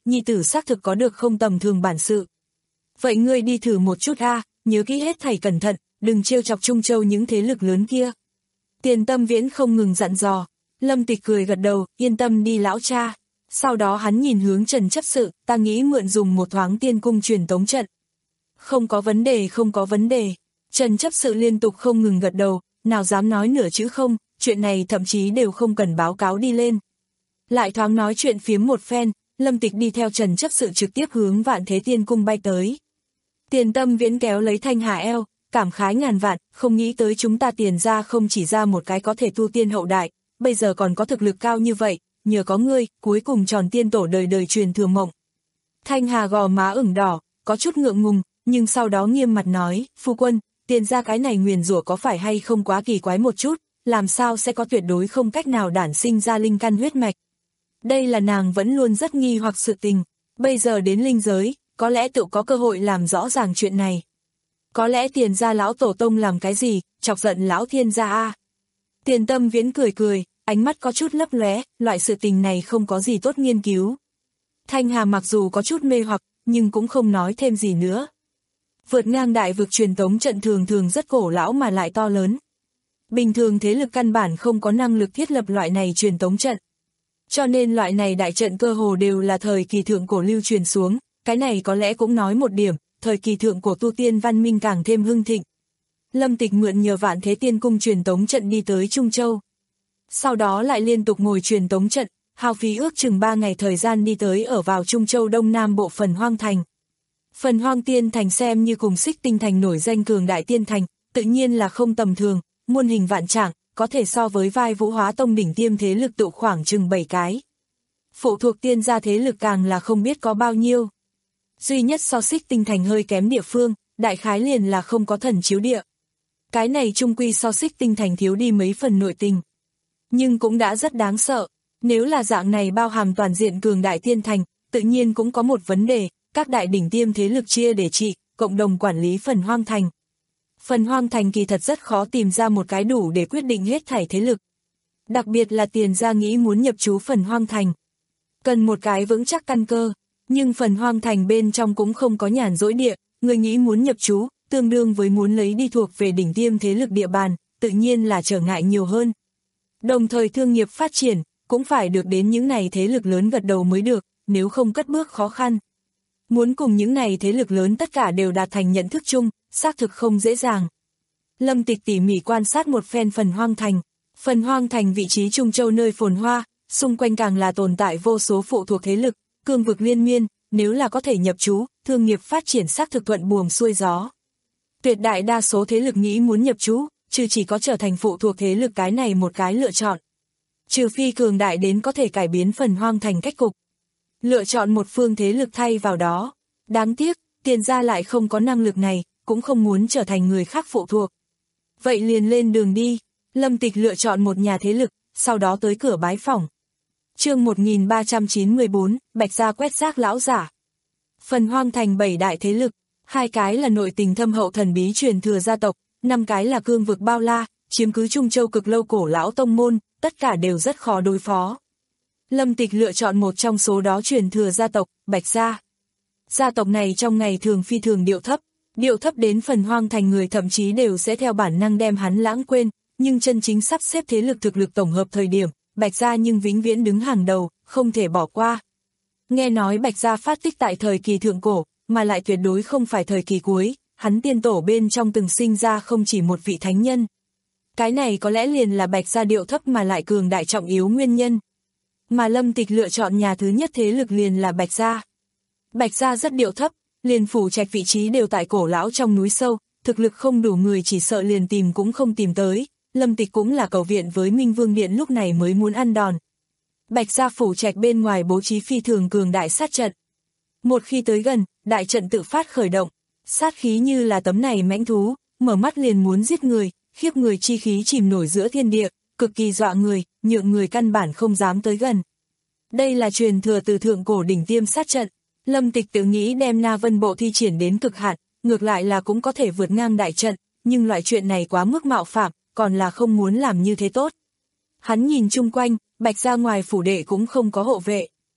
Speaker 2: nhi tử xác thực có được không tầm thường bản sự. Vậy ngươi đi thử một chút a, nhớ kỹ hết thảy cẩn thận, đừng trêu chọc Trung Châu những thế lực lớn kia. Tiền Tâm Viễn không ngừng dặn dò. Lâm Tịch cười gật đầu, yên tâm đi lão cha. Sau đó hắn nhìn hướng Trần chấp sự, ta nghĩ mượn dùng một thoáng tiên cung truyền tống trận. Không có vấn đề, không có vấn đề. Trần chấp sự liên tục không ngừng gật đầu, nào dám nói nửa chữ không, chuyện này thậm chí đều không cần báo cáo đi lên. Lại thoáng nói chuyện phiếm một phen, Lâm Tịch đi theo Trần chấp sự trực tiếp hướng Vạn Thế Tiên Cung bay tới. Tiền Tâm Viễn kéo lấy Thanh Hà eo, cảm khái ngàn vạn, không nghĩ tới chúng ta Tiền ra không chỉ ra một cái có thể tu tiên hậu đại, bây giờ còn có thực lực cao như vậy, nhờ có ngươi, cuối cùng tròn tiên tổ đời đời truyền thừa mộng. Thanh Hà gò má ửng đỏ, có chút ngượng ngùng, nhưng sau đó nghiêm mặt nói, phu quân, Tiền ra cái này nguyền rủa có phải hay không quá kỳ quái một chút, làm sao sẽ có tuyệt đối không cách nào đản sinh ra linh căn huyết mạch. Đây là nàng vẫn luôn rất nghi hoặc sự tình, bây giờ đến linh giới, có lẽ tự có cơ hội làm rõ ràng chuyện này. Có lẽ Tiền ra lão tổ tông làm cái gì, chọc giận lão thiên gia a. Tiền Tâm Viễn cười cười, ánh mắt có chút lấp lóe, loại sự tình này không có gì tốt nghiên cứu. Thanh Hà mặc dù có chút mê hoặc, nhưng cũng không nói thêm gì nữa. Vượt ngang đại vực truyền tống trận thường thường rất cổ lão mà lại to lớn. Bình thường thế lực căn bản không có năng lực thiết lập loại này truyền tống trận. Cho nên loại này đại trận cơ hồ đều là thời kỳ thượng cổ lưu truyền xuống, cái này có lẽ cũng nói một điểm, thời kỳ thượng cổ tu tiên văn minh càng thêm hưng thịnh. Lâm Tịch mượn nhờ Vạn Thế Tiên Cung truyền tống trận đi tới Trung Châu. Sau đó lại liên tục ngồi truyền tống trận, hao phí ước chừng ba ngày thời gian đi tới ở vào Trung Châu Đông Nam bộ Phần Hoang Thành. Phần Hoang Tiên Thành xem như cùng Xích Tinh Thành nổi danh cường đại tiên thành, tự nhiên là không tầm thường, muôn hình vạn trạng, có thể so với vai Vũ Hóa Tông đỉnh tiêm thế lực tụ khoảng chừng bảy cái. Phụ thuộc tiên gia thế lực càng là không biết có bao nhiêu. Duy nhất so Xích Tinh Thành hơi kém địa phương, đại khái liền là không có thần chiếu địa. Cái này chung quy so Xích Tinh Thành thiếu đi mấy phần nội tình. Nhưng cũng đã rất đáng sợ, nếu là dạng này bao hàm toàn diện cường đại tiên thành, tự nhiên cũng có một vấn đề, các đại đỉnh tiêm thế lực chia để trị, cộng đồng quản lý Phần Hoang Thành. Phần Hoang Thành kỳ thật rất khó tìm ra một cái đủ để quyết định hết thảy thế lực. Đặc biệt là Tiền gia nghĩ muốn nhập trú Phần Hoang Thành. Cần một cái vững chắc căn cơ, nhưng Phần Hoang Thành bên trong cũng không có nhàn rỗi địa, người nghĩ muốn nhập trú, tương đương với muốn lấy đi thuộc về đỉnh tiêm thế lực địa bàn, tự nhiên là trở ngại nhiều hơn. Đồng thời thương nghiệp phát triển, cũng phải được đến những này thế lực lớn gật đầu mới được, nếu không cất bước khó khăn. Muốn cùng những này thế lực lớn tất cả đều đạt thành nhận thức chung, xác thực không dễ dàng. Lâm Tịch tỉ mỉ quan sát một phen Phần Hoang Thành. Phần Hoang Thành vị trí Trung Châu nơi phồn hoa, xung quanh càng là tồn tại vô số phụ thuộc thế lực, cương vực liên miên, nếu là có thể nhập trú, thương nghiệp phát triển xác thực thuận buồm xuôi gió. Tuyệt đại đa số thế lực nghĩ muốn nhập trú, trừ chỉ có trở thành phụ thuộc thế lực cái này một cái lựa chọn. Trừ phi cường đại đến có thể cải biến Phần Hoang Thành cách cục. Lựa chọn một phương thế lực thay vào đó. Đáng tiếc, Tiền gia lại không có năng lực này, cũng không muốn trở thành người khác phụ thuộc. Vậy liền lên đường đi. Lâm Tịch lựa chọn một nhà thế lực, sau đó tới cửa bái phỏng. Chương một nghìn ba trăm chín mươi tư, Bạch gia quét rác lão giả. Phần Hoang Thành bảy đại thế lực, hai cái là nội tình thâm hậu thần bí truyền thừa gia tộc, năm cái là cương vực bao la, chiếm cứ Trung Châu cực lâu cổ lão tông môn, tất cả đều rất khó đối phó. Lâm Tịch lựa chọn một trong số đó truyền thừa gia tộc, Bạch gia. Gia tộc này trong ngày thường phi thường điệu thấp, điệu thấp đến Phần Hoang Thành người thậm chí đều sẽ theo bản năng đem hắn lãng quên, nhưng chân chính sắp xếp thế lực thực lực tổng hợp thời điểm, Bạch gia nhưng vĩnh viễn đứng hàng đầu, không thể bỏ qua. Nghe nói Bạch gia phát tích tại thời kỳ thượng cổ, mà lại tuyệt đối không phải thời kỳ cuối, hắn tiên tổ bên trong từng sinh ra không chỉ một vị thánh nhân. Cái này có lẽ liền là Bạch gia điệu thấp mà lại cường đại trọng yếu nguyên nhân. Mà Lâm Tịch lựa chọn nhà thứ nhất thế lực liền là Bạch gia. Bạch gia rất điệu thấp, liền phủ trạch vị trí đều tại cổ lão trong núi sâu, thực lực không đủ người chỉ sợ liền tìm cũng không tìm tới. Lâm Tịch cũng là cầu viện với Minh Vương Điện lúc này mới muốn ăn đòn. Bạch gia phủ trạch bên ngoài bố trí phi thường cường đại sát trận. Một khi tới gần, đại trận tự phát khởi động, sát khí như là tấm này mãnh thú, mở mắt liền muốn giết người, khiếp người chi khí chìm nổi giữa thiên địa, cực kỳ dọa người, nhượng người căn bản không dám tới gần. Đây là truyền thừa từ thượng cổ đỉnh tiêm sát trận. Lâm Tịch tự nghĩ đem Na Vân Bộ thi triển đến cực hạn, ngược lại là cũng có thể vượt ngang đại trận, nhưng loại chuyện này quá mức mạo phạm, còn là không muốn làm như thế tốt. Hắn nhìn chung quanh, Bạch gia ngoài phủ đệ cũng không có hộ vệ.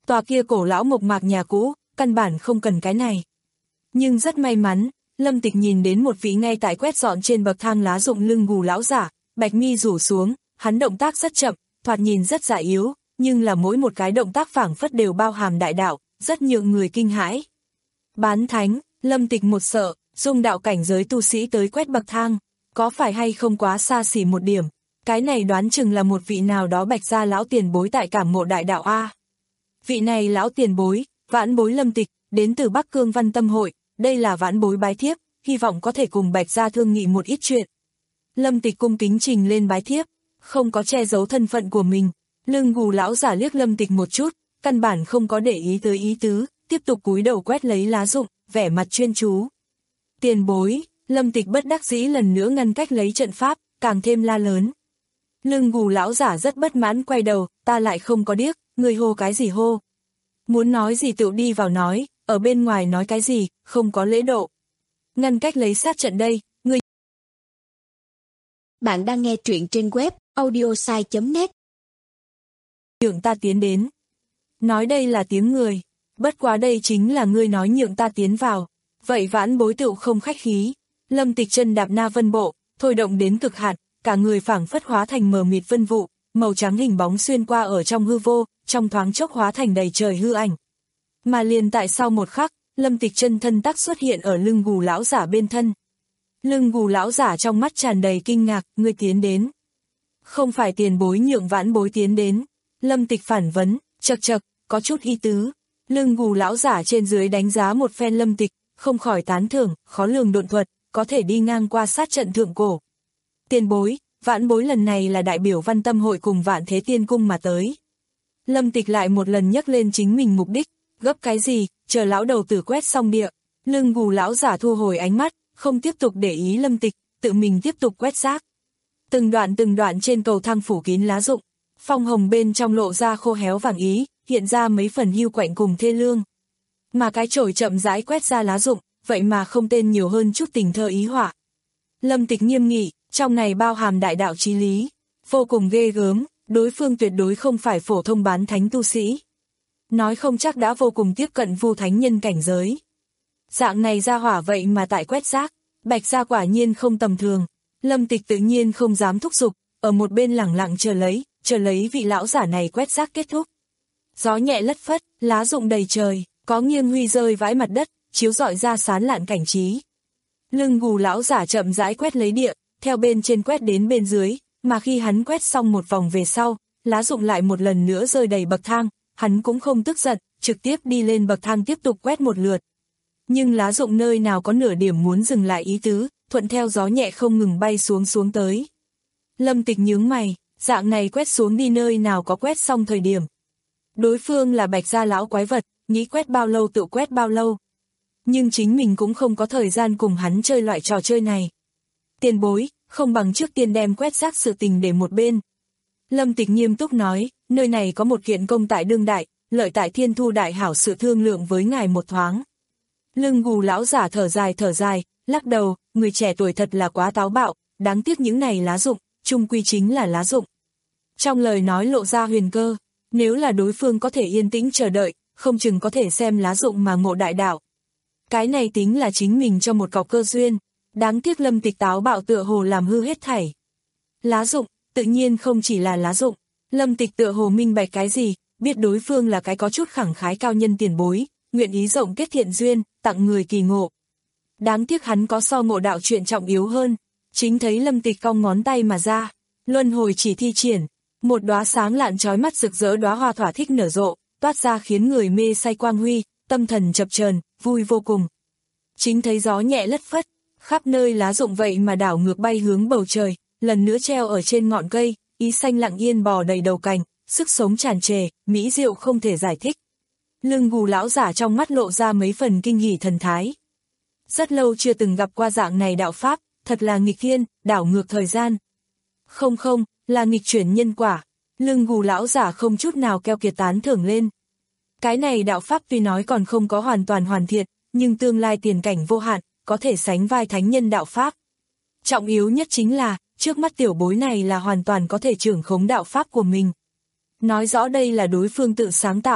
Speaker 2: Tòa kia cổ lão mộc mạc nhà cũ, căn bản không cần cái này. Nhưng rất may mắn, Lâm Tịch nhìn đến một vị ngay tại quét dọn trên bậc thang lá rụng lưng gù lão giả, bạch mi rủ xuống, hắn động tác rất chậm, thoạt nhìn rất già yếu, nhưng là mỗi một cái động tác phảng phất đều bao hàm đại đạo, rất nhượng người kinh hãi. Bán thánh, Lâm Tịch một sợ, dung đạo cảnh giới tu sĩ tới quét bậc thang, có phải hay không quá xa xỉ một điểm, cái này đoán chừng là một vị nào đó bạch gia lão tiền bối tại cảm ngộ đại đạo A. Vị này lão tiền bối, vãn bối Lâm Tịch, đến từ Bắc Cương Văn Tâm Hội, đây là vãn bối bái thiếp, hy vọng có thể cùng bạch gia thương nghị một ít chuyện. Lâm Tịch cung kính trình lên bái thiếp, không có che giấu thân phận của mình, lưng gù lão giả liếc Lâm Tịch một chút, căn bản không có để ý tới ý tứ, tiếp tục cúi đầu quét lấy lá rụng, vẻ mặt chuyên chú. Tiền bối, Lâm Tịch bất đắc dĩ lần nữa ngăn cách lấy trận pháp, càng thêm la lớn. Lưng gù lão giả rất bất mãn quay đầu, ta lại không có điếc, người hô cái gì hô. Muốn nói gì tự đi vào nói, ở bên ngoài nói cái gì, không có lễ độ. Ngăn cách lấy sát trận đây, người...
Speaker 3: Bạn đang nghe truyện trên web audiosai chấm net.
Speaker 2: Nhượng ta tiến đến. Nói đây là tiếng người, bất quá đây chính là ngươi nói nhượng ta tiến vào. Vậy vãn bối tựu không khách khí. Lâm Tịch chân đạp na vân bộ, thôi động đến cực hạn, cả người phảng phất hóa thành mờ mịt vân vụ, màu trắng hình bóng xuyên qua ở trong hư vô, trong thoáng chốc hóa thành đầy trời hư ảnh. Mà liền tại sau một khắc, Lâm Tịch chân thân tắc xuất hiện ở lưng gù lão giả bên thân. Lưng gù lão giả trong mắt tràn đầy kinh ngạc, ngươi tiến đến. Không phải tiền bối nhượng vãn bối tiến đến. Lâm Tịch phản vấn, chật chật, có chút ý tứ. Lưng gù lão giả trên dưới đánh giá một phen Lâm Tịch, không khỏi tán thưởng, khó lường độn thuật, có thể đi ngang qua sát trận thượng cổ. Tiền bối, vãn bối lần này là đại biểu Văn Tâm Hội cùng Vạn Thế Tiên Cung mà tới. Lâm Tịch lại một lần nhắc lên chính mình mục đích, gấp cái gì, chờ lão đầu tử quét xong địa. Lưng gù lão giả thu hồi ánh mắt, không tiếp tục để ý Lâm Tịch, tự mình tiếp tục quét rác. Từng đoạn từng đoạn trên cầu thang phủ kín lá rụng, phong hồng bên trong lộ ra khô héo vàng ý, hiện ra mấy phần hưu quạnh cùng thê lương. Mà cái chổi chậm rãi quét ra lá rụng, vậy mà không tên nhiều hơn chút tình thơ ý họa. Lâm Tịch nghiêm nghị, trong này bao hàm đại đạo chí lý, vô cùng ghê gớm, đối phương tuyệt đối không phải phổ thông bán thánh tu sĩ. Nói không chắc đã vô cùng tiếp cận vu thánh nhân cảnh giới. Dạng này ra hỏa vậy mà tại quét rác, bạch gia quả nhiên không tầm thường. Lâm Tịch tự nhiên không dám thúc giục, ở một bên lẳng lặng chờ lấy, chờ lấy vị lão giả này quét rác kết thúc. Gió nhẹ lất phất, lá rụng đầy trời, có nghiêng huy rơi vãi mặt đất, chiếu rọi ra sán lạn cảnh trí. Lưng gù lão giả chậm rãi quét lấy địa, theo bên trên quét đến bên dưới, mà khi hắn quét xong một vòng về sau, lá rụng lại một lần nữa rơi đầy bậc thang, hắn cũng không tức giận, trực tiếp đi lên bậc thang tiếp tục quét một lượt. Nhưng lá rụng nơi nào có nửa điểm muốn dừng lại ý tứ, thuận theo gió nhẹ không ngừng bay xuống xuống tới. Lâm Tịch nhướng mày, dạng này quét xuống đi nơi nào có quét xong thời điểm. Đối phương là bạch gia lão quái vật, nghĩ quét bao lâu tự quét bao lâu. Nhưng chính mình cũng không có thời gian cùng hắn chơi loại trò chơi này. Tiền bối, không bằng trước tiên đem quét rác sự tình để một bên. Lâm Tịch nghiêm túc nói, nơi này có một kiện công tại đương đại, lợi tại thiên thu đại hảo sự thương lượng với ngài một thoáng. Lưng gù lão giả thở dài thở dài, lắc đầu, người trẻ tuổi thật là quá táo bạo, đáng tiếc những này lá rụng, chung quy chính là lá rụng. Trong lời nói lộ ra huyền cơ, nếu là đối phương có thể yên tĩnh chờ đợi, không chừng có thể xem lá rụng mà ngộ đại đạo. Cái này tính là chính mình cho một cọc cơ duyên, đáng tiếc Lâm Tịch táo bạo tựa hồ làm hư hết thảy. Lá rụng, tự nhiên không chỉ là lá rụng, Lâm Tịch tựa hồ minh bạch cái gì, biết đối phương là cái có chút khẳng khái cao nhân tiền bối, nguyện ý rộng kết thiện duyên, tặng người kỳ ngộ. Đáng tiếc hắn có so ngộ đạo chuyện trọng yếu hơn, chính thấy Lâm Tịch cong ngón tay mà ra, luân hồi chỉ thi triển, một đóa sáng lạn chói mắt rực rỡ đóa hoa thỏa thích nở rộ, toát ra khiến người mê say quang huy, tâm thần chập chờn, vui vô cùng. Chính thấy gió nhẹ lất phất, khắp nơi lá rụng vậy mà đảo ngược bay hướng bầu trời, lần nữa treo ở trên ngọn cây, ý xanh lặng yên bò đầy đầu cành, sức sống tràn trề, mỹ diệu không thể giải thích. Lưng gù lão giả trong mắt lộ ra mấy phần kinh hỉ thần thái. Rất lâu chưa từng gặp qua dạng này đạo pháp, thật là nghịch thiên, đảo ngược thời gian. Không không, là nghịch chuyển nhân quả. Lưng gù lão giả không chút nào keo kiệt tán thưởng lên. Cái này đạo pháp tuy nói còn không có hoàn toàn hoàn thiện, nhưng tương lai tiền cảnh vô hạn, có thể sánh vai thánh nhân đạo pháp. Trọng yếu nhất chính là, trước mắt tiểu bối này là hoàn toàn có thể trưởng khống đạo pháp của mình. Nói rõ đây là đối phương tự sáng tạo,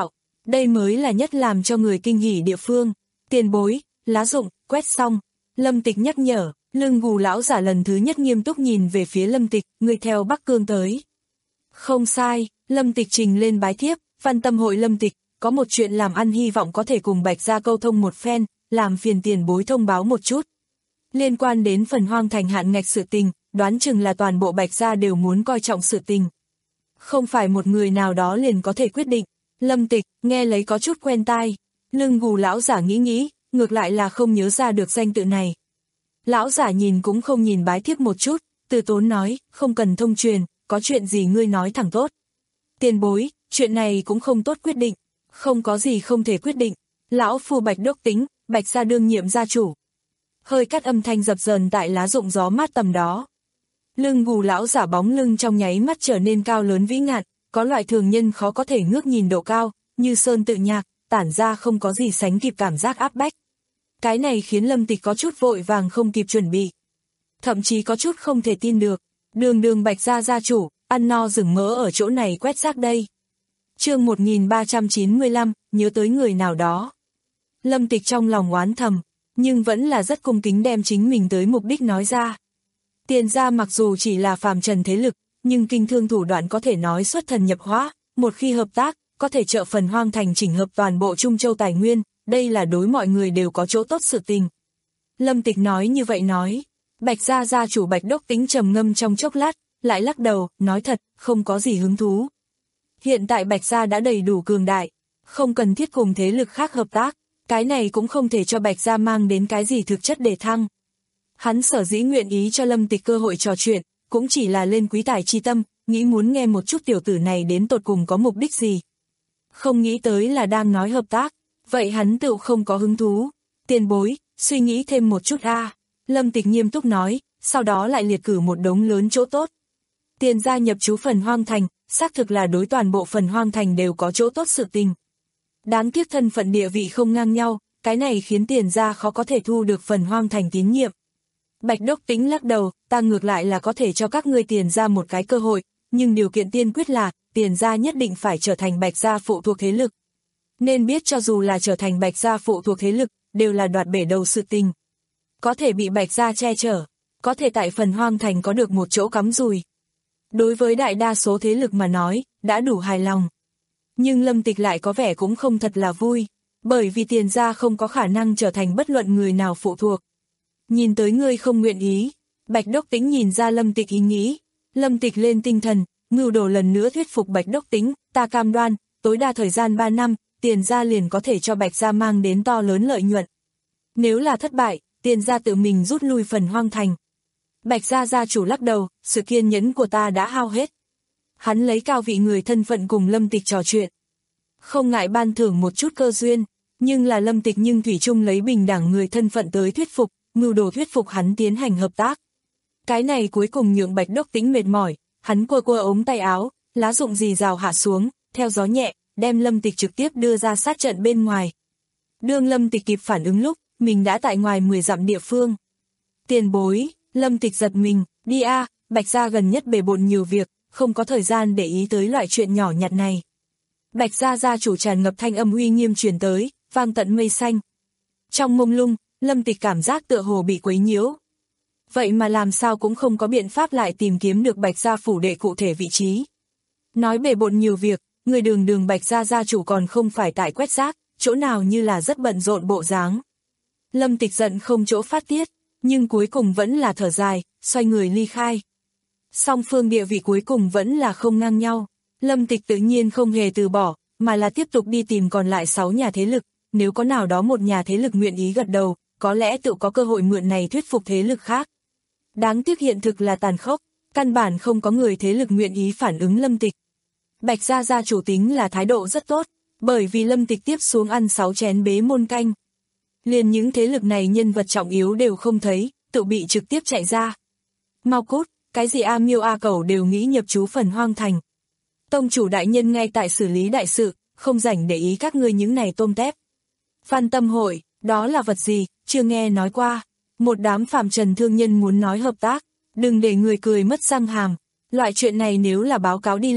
Speaker 2: Đây mới là nhất làm cho người kinh hỉ địa phương. Tiền bối, lá rụng, quét xong. Lâm Tịch nhắc nhở, lưng gù lão giả lần thứ nhất nghiêm túc nhìn về phía Lâm Tịch, người theo Bắc Cương tới. Không sai, Lâm Tịch trình lên bái thiếp, Văn Tâm hội Lâm Tịch, có một chuyện làm ăn hy vọng có thể cùng Bạch Gia câu thông một phen, làm phiền tiền bối thông báo một chút. Liên quan đến phần hoang thành hạn ngạch sự tình, đoán chừng là toàn bộ Bạch Gia đều muốn coi trọng sự tình. Không phải một người nào đó liền có thể quyết định. Lâm Tịch, nghe lấy có chút quen tai. Lưng gù lão giả nghĩ nghĩ, ngược lại là không nhớ ra được danh tự này. Lão giả nhìn cũng không nhìn bái thiếp một chút, từ tốn nói, không cần thông truyền, có chuyện gì ngươi nói thẳng tốt. Tiền bối, chuyện này cũng không tốt quyết định, không có gì không thể quyết định. Lão phu Bạch Đốc Tính, Bạch Gia đương nhiệm gia chủ. Hơi cắt âm thanh dập dờn tại lá rụng gió mát tầm đó. Lưng gù lão giả bóng lưng trong nháy mắt trở nên cao lớn vĩ ngạn, có loại thường nhân khó có thể ngước nhìn độ cao, như sơn tự nhạc, tản ra không có gì sánh kịp cảm giác áp bách. Cái này khiến Lâm Tịch có chút vội vàng không kịp chuẩn bị. Thậm chí có chút không thể tin được, đường đường Bạch Gia gia chủ, ăn no rừng mỡ ở chỗ này quét rác đây. Chương một nghìn ba trăm chín mươi lăm, nhớ tới người nào đó. Lâm Tịch trong lòng oán thầm, nhưng vẫn là rất cung kính đem chính mình tới mục đích nói ra. Tiền Gia mặc dù chỉ là phàm trần thế lực, nhưng kinh thương thủ đoạn có thể nói xuất thần nhập hóa, một khi hợp tác, có thể trợ phần hoang thành chỉnh hợp toàn bộ Trung Châu tài nguyên, đây là đối mọi người đều có chỗ tốt sự tình. Lâm Tịch nói như vậy nói, Bạch Gia gia chủ Bạch Đốc Tính trầm ngâm trong chốc lát, lại lắc đầu, nói thật, không có gì hứng thú. Hiện tại Bạch Gia đã đầy đủ cường đại, không cần thiết cùng thế lực khác hợp tác, cái này cũng không thể cho Bạch Gia mang đến cái gì thực chất để thăng. Hắn sở dĩ nguyện ý cho Lâm Tịch cơ hội trò chuyện, cũng chỉ là lên quý tài chi tâm, nghĩ muốn nghe một chút tiểu tử này đến tột cùng có mục đích gì. Không nghĩ tới là đang nói hợp tác, vậy hắn tự không có hứng thú. Tiền bối, suy nghĩ thêm một chút a. À. Lâm Tịch nghiêm túc nói, sau đó lại liệt cử một đống lớn chỗ tốt. Tiền gia nhập trú phần hoang thành, xác thực là đối toàn bộ phần hoang thành đều có chỗ tốt sự tình. Đáng tiếc thân phận địa vị không ngang nhau, cái này khiến Tiền gia khó có thể thu được phần hoang thành tín nhiệm. Bạch Đốc Tính lắc đầu, ta ngược lại là có thể cho các ngươi Tiền gia một cái cơ hội, nhưng điều kiện tiên quyết là, Tiền gia nhất định phải trở thành Bạch gia phụ thuộc thế lực. Nên biết cho dù là trở thành Bạch gia phụ thuộc thế lực, đều là đoạt bể đầu sự tình. Có thể bị Bạch gia che chở, có thể tại phần hoang thành có được một chỗ cắm rùi. Đối với đại đa số thế lực mà nói, đã đủ hài lòng. Nhưng Lâm Tịch lại có vẻ cũng không thật là vui, bởi vì Tiền gia không có khả năng trở thành bất luận người nào phụ thuộc. Nhìn tới ngươi không nguyện ý, Bạch Đốc Tính nhìn ra Lâm Tịch ý nghĩ. Lâm Tịch lên tinh thần, mưu đồ lần nữa thuyết phục Bạch Đốc Tính, ta cam đoan, tối đa thời gian ba năm, Tiền gia liền có thể cho Bạch gia mang đến to lớn lợi nhuận. Nếu là thất bại, Tiền gia tự mình rút lui phần hoang thành. Bạch gia gia chủ lắc đầu, sự kiên nhẫn của ta đã hao hết. Hắn lấy cao vị người thân phận cùng Lâm Tịch trò chuyện. Không ngại ban thưởng một chút cơ duyên, nhưng là Lâm Tịch nhưng thủy chung lấy bình đẳng người thân phận tới thuyết phục, mưu đồ thuyết phục hắn tiến hành hợp tác. Cái này cuối cùng nhượng Bạch Đốc Tính mệt mỏi, hắn quơ quơ ống tay áo, lá rụng rì rào hạ xuống, theo gió nhẹ, đem Lâm Tịch trực tiếp đưa ra sát trận bên ngoài. Đương Lâm Tịch kịp phản ứng lúc, mình đã tại ngoài mười dặm địa phương. Tiền bối, Lâm Tịch giật mình, đi a, Bạch gia gần nhất bề bộn nhiều việc, không có thời gian để ý tới loại chuyện nhỏ nhặt này. Bạch gia gia chủ tràn ngập thanh âm uy nghiêm truyền tới, vang tận mây xanh. Trong mông lung, Lâm Tịch cảm giác tựa hồ bị quấy nhiễu. Vậy mà làm sao cũng không có biện pháp lại tìm kiếm được Bạch gia phủ đệ cụ thể vị trí. Nói bề bộn nhiều việc, người đường đường Bạch gia gia chủ còn không phải tại quét rác, chỗ nào như là rất bận rộn bộ dáng. Lâm Tịch giận không chỗ phát tiết, nhưng cuối cùng vẫn là thở dài, xoay người ly khai. Song phương địa vị cuối cùng vẫn là không ngang nhau. Lâm Tịch tự nhiên không hề từ bỏ, mà là tiếp tục đi tìm còn lại sáu nhà thế lực, nếu có nào đó một nhà thế lực nguyện ý gật đầu, có lẽ tự có cơ hội mượn này thuyết phục thế lực khác. Đáng tiếc hiện thực là tàn khốc, căn bản không có người thế lực nguyện ý phản ứng Lâm Tịch. Bạch gia gia chủ tính là thái độ rất tốt, bởi vì Lâm Tịch tiếp xuống ăn sáu chén bế môn canh. Liền những thế lực này nhân vật trọng yếu đều không thấy, tự bị trực tiếp chạy ra. Mau cút, cái gì A Miêu A Cẩu đều nghĩ nhập trú phần hoang thành. Tông chủ đại nhân ngay tại xử lý đại sự, không rảnh để ý các ngươi những này tôm tép. Văn Tâm hội, đó là vật gì, chưa nghe nói qua. Một đám phàm trần thương nhân muốn nói hợp tác, đừng để người cười mất răng hàm. Loại chuyện này nếu là báo cáo đi lên,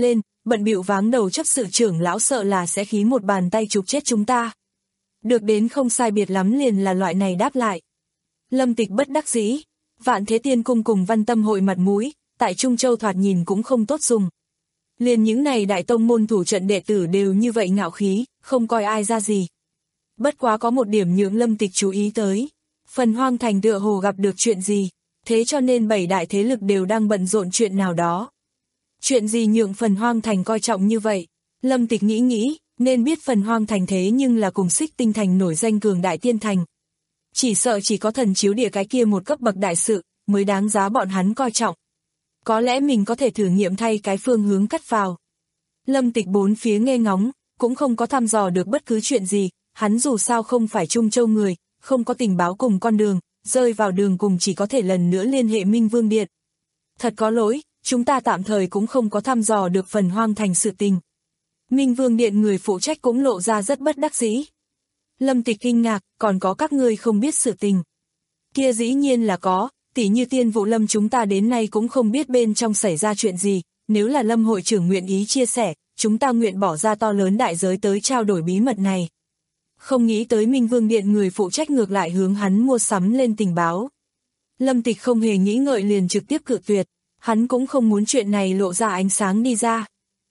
Speaker 2: bận bịu váng đầu chấp sự trưởng lão sợ là sẽ khí một bàn tay chụp chết chúng ta. Được đến không sai biệt lắm liền là loại này đáp lại. Lâm Tịch bất đắc dĩ, Vạn Thế Tiên Cung cùng Văn Tâm hội mặt mũi, tại Trung Châu thoạt nhìn cũng không tốt dùng. Liền những này đại tông môn thủ trận đệ tử đều như vậy ngạo khí, không coi ai ra gì. Bất quá có một điểm nhượng Lâm Tịch chú ý tới, Phần Hoang Thành tựa hồ gặp được chuyện gì, thế cho nên bảy đại thế lực đều đang bận rộn chuyện nào đó. Chuyện gì nhượng Phần Hoang Thành coi trọng như vậy? Lâm Tịch nghĩ nghĩ, nên biết Phần Hoang Thành thế nhưng là cùng Xích Tinh Thành nổi danh cường đại tiên thành. Chỉ sợ chỉ có thần chiếu địa cái kia một cấp bậc đại sự, mới đáng giá bọn hắn coi trọng. Có lẽ mình có thể thử nghiệm thay cái phương hướng cắt vào. Lâm Tịch bốn phía nghe ngóng, cũng không có thăm dò được bất cứ chuyện gì, hắn dù sao không phải Trung Châu người, không có tình báo cùng con đường, rơi vào đường cùng chỉ có thể lần nữa liên hệ Minh Vương Điện. Thật có lỗi, chúng ta tạm thời cũng không có thăm dò được Phần Hoang Thành sự tình. Minh Vương Điện người phụ trách cũng lộ ra rất bất đắc dĩ. Lâm Tịch kinh ngạc, còn có các ngươi không biết sự tình. Kia dĩ nhiên là có, tỉ như Tiên Vụ Lâm chúng ta đến nay cũng không biết bên trong xảy ra chuyện gì, nếu là Lâm hội trưởng nguyện ý chia sẻ, chúng ta nguyện bỏ ra to lớn đại giới tới trao đổi bí mật này. Không nghĩ tới Minh Vương Điện người phụ trách ngược lại hướng hắn mua sắm lên tình báo. Lâm Tịch không hề nghĩ ngợi liền trực tiếp cự tuyệt, hắn cũng không muốn chuyện này lộ ra ánh sáng đi ra.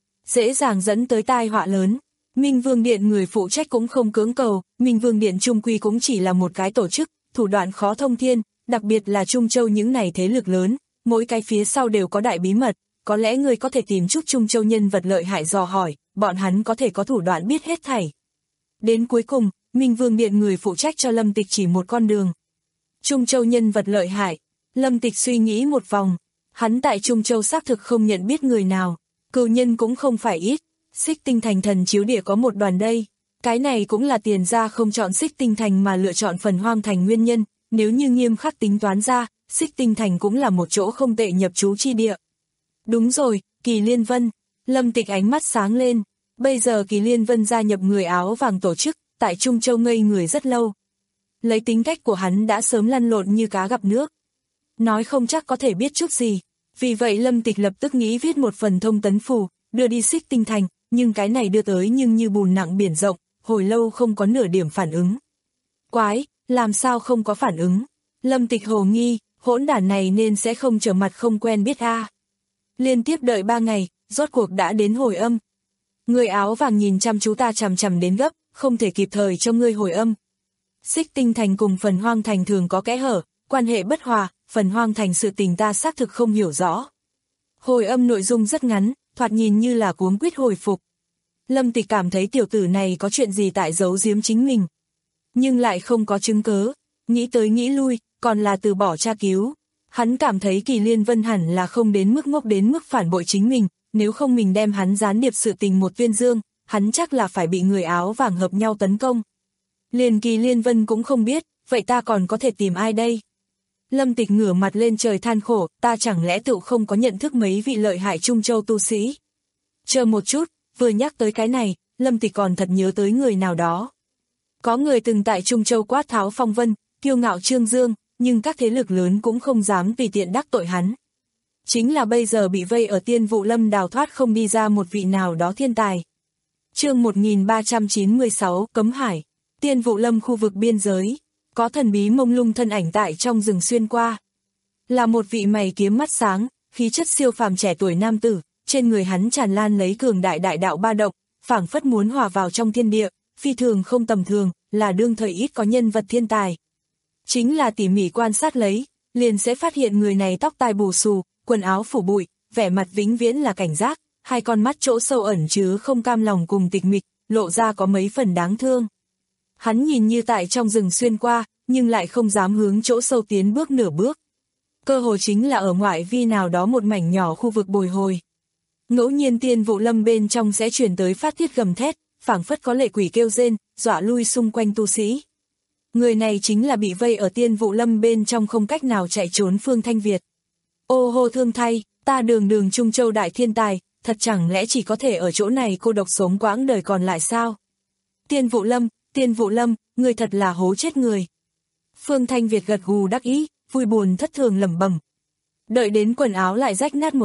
Speaker 2: Dễ dàng dẫn tới tai họa lớn. Minh Vương Điện người phụ trách cũng không cưỡng cầu, Minh Vương Điện trung quy cũng chỉ là một cái tổ chức, thủ đoạn khó thông thiên, đặc biệt là Trung Châu những này thế lực lớn, mỗi cái phía sau đều có đại bí mật, có lẽ người có thể tìm chút Trung Châu nhân vật lợi hại dò hỏi, bọn hắn có thể có thủ đoạn biết hết thảy. Đến cuối cùng, Minh Vương Điện người phụ trách cho Lâm Tịch chỉ một con đường. Trung Châu nhân vật lợi hại, Lâm Tịch suy nghĩ một vòng, hắn tại Trung Châu xác thực không nhận biết người nào, cừu nhân cũng không phải ít. Xích Tinh Thành thần chiếu địa có một đoàn đây, cái này cũng là tiền ra không chọn Xích Tinh Thành mà lựa chọn Phần Hoang Thành nguyên nhân, nếu như nghiêm khắc tính toán ra, Xích Tinh Thành cũng là một chỗ không tệ nhập trú chi địa. Đúng rồi, Kỳ Liên Vân, Lâm Tịch ánh mắt sáng lên, bây giờ Kỳ Liên Vân gia nhập người áo vàng tổ chức, tại Trung Châu ngây người rất lâu. Lấy tính cách của hắn đã sớm lăn lộn như cá gặp nước. Nói không chắc có thể biết chút gì, vì vậy Lâm Tịch lập tức nghĩ viết một phần thông tấn phù, đưa đi Xích Tinh Thành. Nhưng cái này đưa tới nhưng như bùn nặng biển rộng, hồi lâu không có nửa điểm phản ứng. Quái, làm sao không có phản ứng? Lâm Tịch hồ nghi, hỗn đản này nên sẽ không trở mặt không quen biết a. À. Liên tiếp đợi ba ngày, rốt cuộc đã đến hồi âm. Người áo vàng nhìn chăm chú ta chằm chằm đến gấp, không thể kịp thời cho ngươi hồi âm. Xích Tinh Thành cùng Phần Hoang Thành thường có kẽ hở, quan hệ bất hòa, Phần Hoang Thành sự tình ta xác thực không hiểu rõ. Hồi âm nội dung rất ngắn, thoạt nhìn như là cuống quýt hồi phục. Lâm Tịch cảm thấy tiểu tử này có chuyện gì tại giấu giếm chính mình. Nhưng lại không có chứng cớ, nghĩ tới nghĩ lui, còn là từ bỏ tra cứu. Hắn cảm thấy Kỳ Liên Vân hẳn là không đến mức ngốc đến mức phản bội chính mình, nếu không mình đem hắn gián điệp sự tình một tuyên dương, hắn chắc là phải bị người áo vàng hợp nhau tấn công. Liền Kỳ Liên Vân cũng không biết, vậy ta còn có thể tìm ai đây? Lâm Tịch ngửa mặt lên trời than khổ, ta chẳng lẽ tự không có nhận thức mấy vị lợi hại Trung Châu tu sĩ? Chờ một chút, vừa nhắc tới cái này, Lâm Tịch còn thật nhớ tới người nào đó. Có người từng tại Trung Châu quát tháo phong vân, kiêu ngạo trương dương, nhưng các thế lực lớn cũng không dám tùy tiện đắc tội hắn. Chính là bây giờ bị vây ở Tiên Vụ Lâm đào thoát không đi ra một vị nào đó thiên tài. Chương một nghìn ba trăm chín mươi sáu, Cấm Hải, Tiên Vụ Lâm khu vực biên giới. Có thần bí mông lung thân ảnh tại trong rừng xuyên qua. Là một vị mày kiếm mắt sáng, khí chất siêu phàm trẻ tuổi nam tử, trên người hắn tràn lan lấy cường đại đại đạo ba động, phảng phất muốn hòa vào trong thiên địa, phi thường không tầm thường, là đương thời ít có nhân vật thiên tài. Chính là tỉ mỉ quan sát lấy, liền sẽ phát hiện người này tóc tai bù xù, quần áo phủ bụi, vẻ mặt vĩnh viễn là cảnh giác, hai con mắt chỗ sâu ẩn chứa không cam lòng cùng tịch mịch, lộ ra có mấy phần đáng thương. Hắn nhìn như tại trong rừng xuyên qua, nhưng lại không dám hướng chỗ sâu tiến bước nửa bước. Cơ hồ chính là ở ngoại vi nào đó một mảnh nhỏ khu vực bồi hồi. Ngẫu nhiên Tiên Vụ Lâm bên trong sẽ truyền tới phát tiết gầm thét, phảng phất có lệ quỷ kêu rên, dọa lui xung quanh tu sĩ. Người này chính là bị vây ở Tiên Vụ Lâm bên trong không cách nào chạy trốn Phương Thanh Việt. Ô hô thương thay, ta đường đường Trung Châu đại thiên tài, thật chẳng lẽ chỉ có thể ở chỗ này cô độc sống quãng đời còn lại sao? Tiên Vụ Lâm, Tiên Vụ Lâm, người thật là hố chết người. Phương Thanh Việt gật gù đắc ý, vui buồn thất thường lẩm bẩm. Đợi đến quần áo lại rách nát một chút,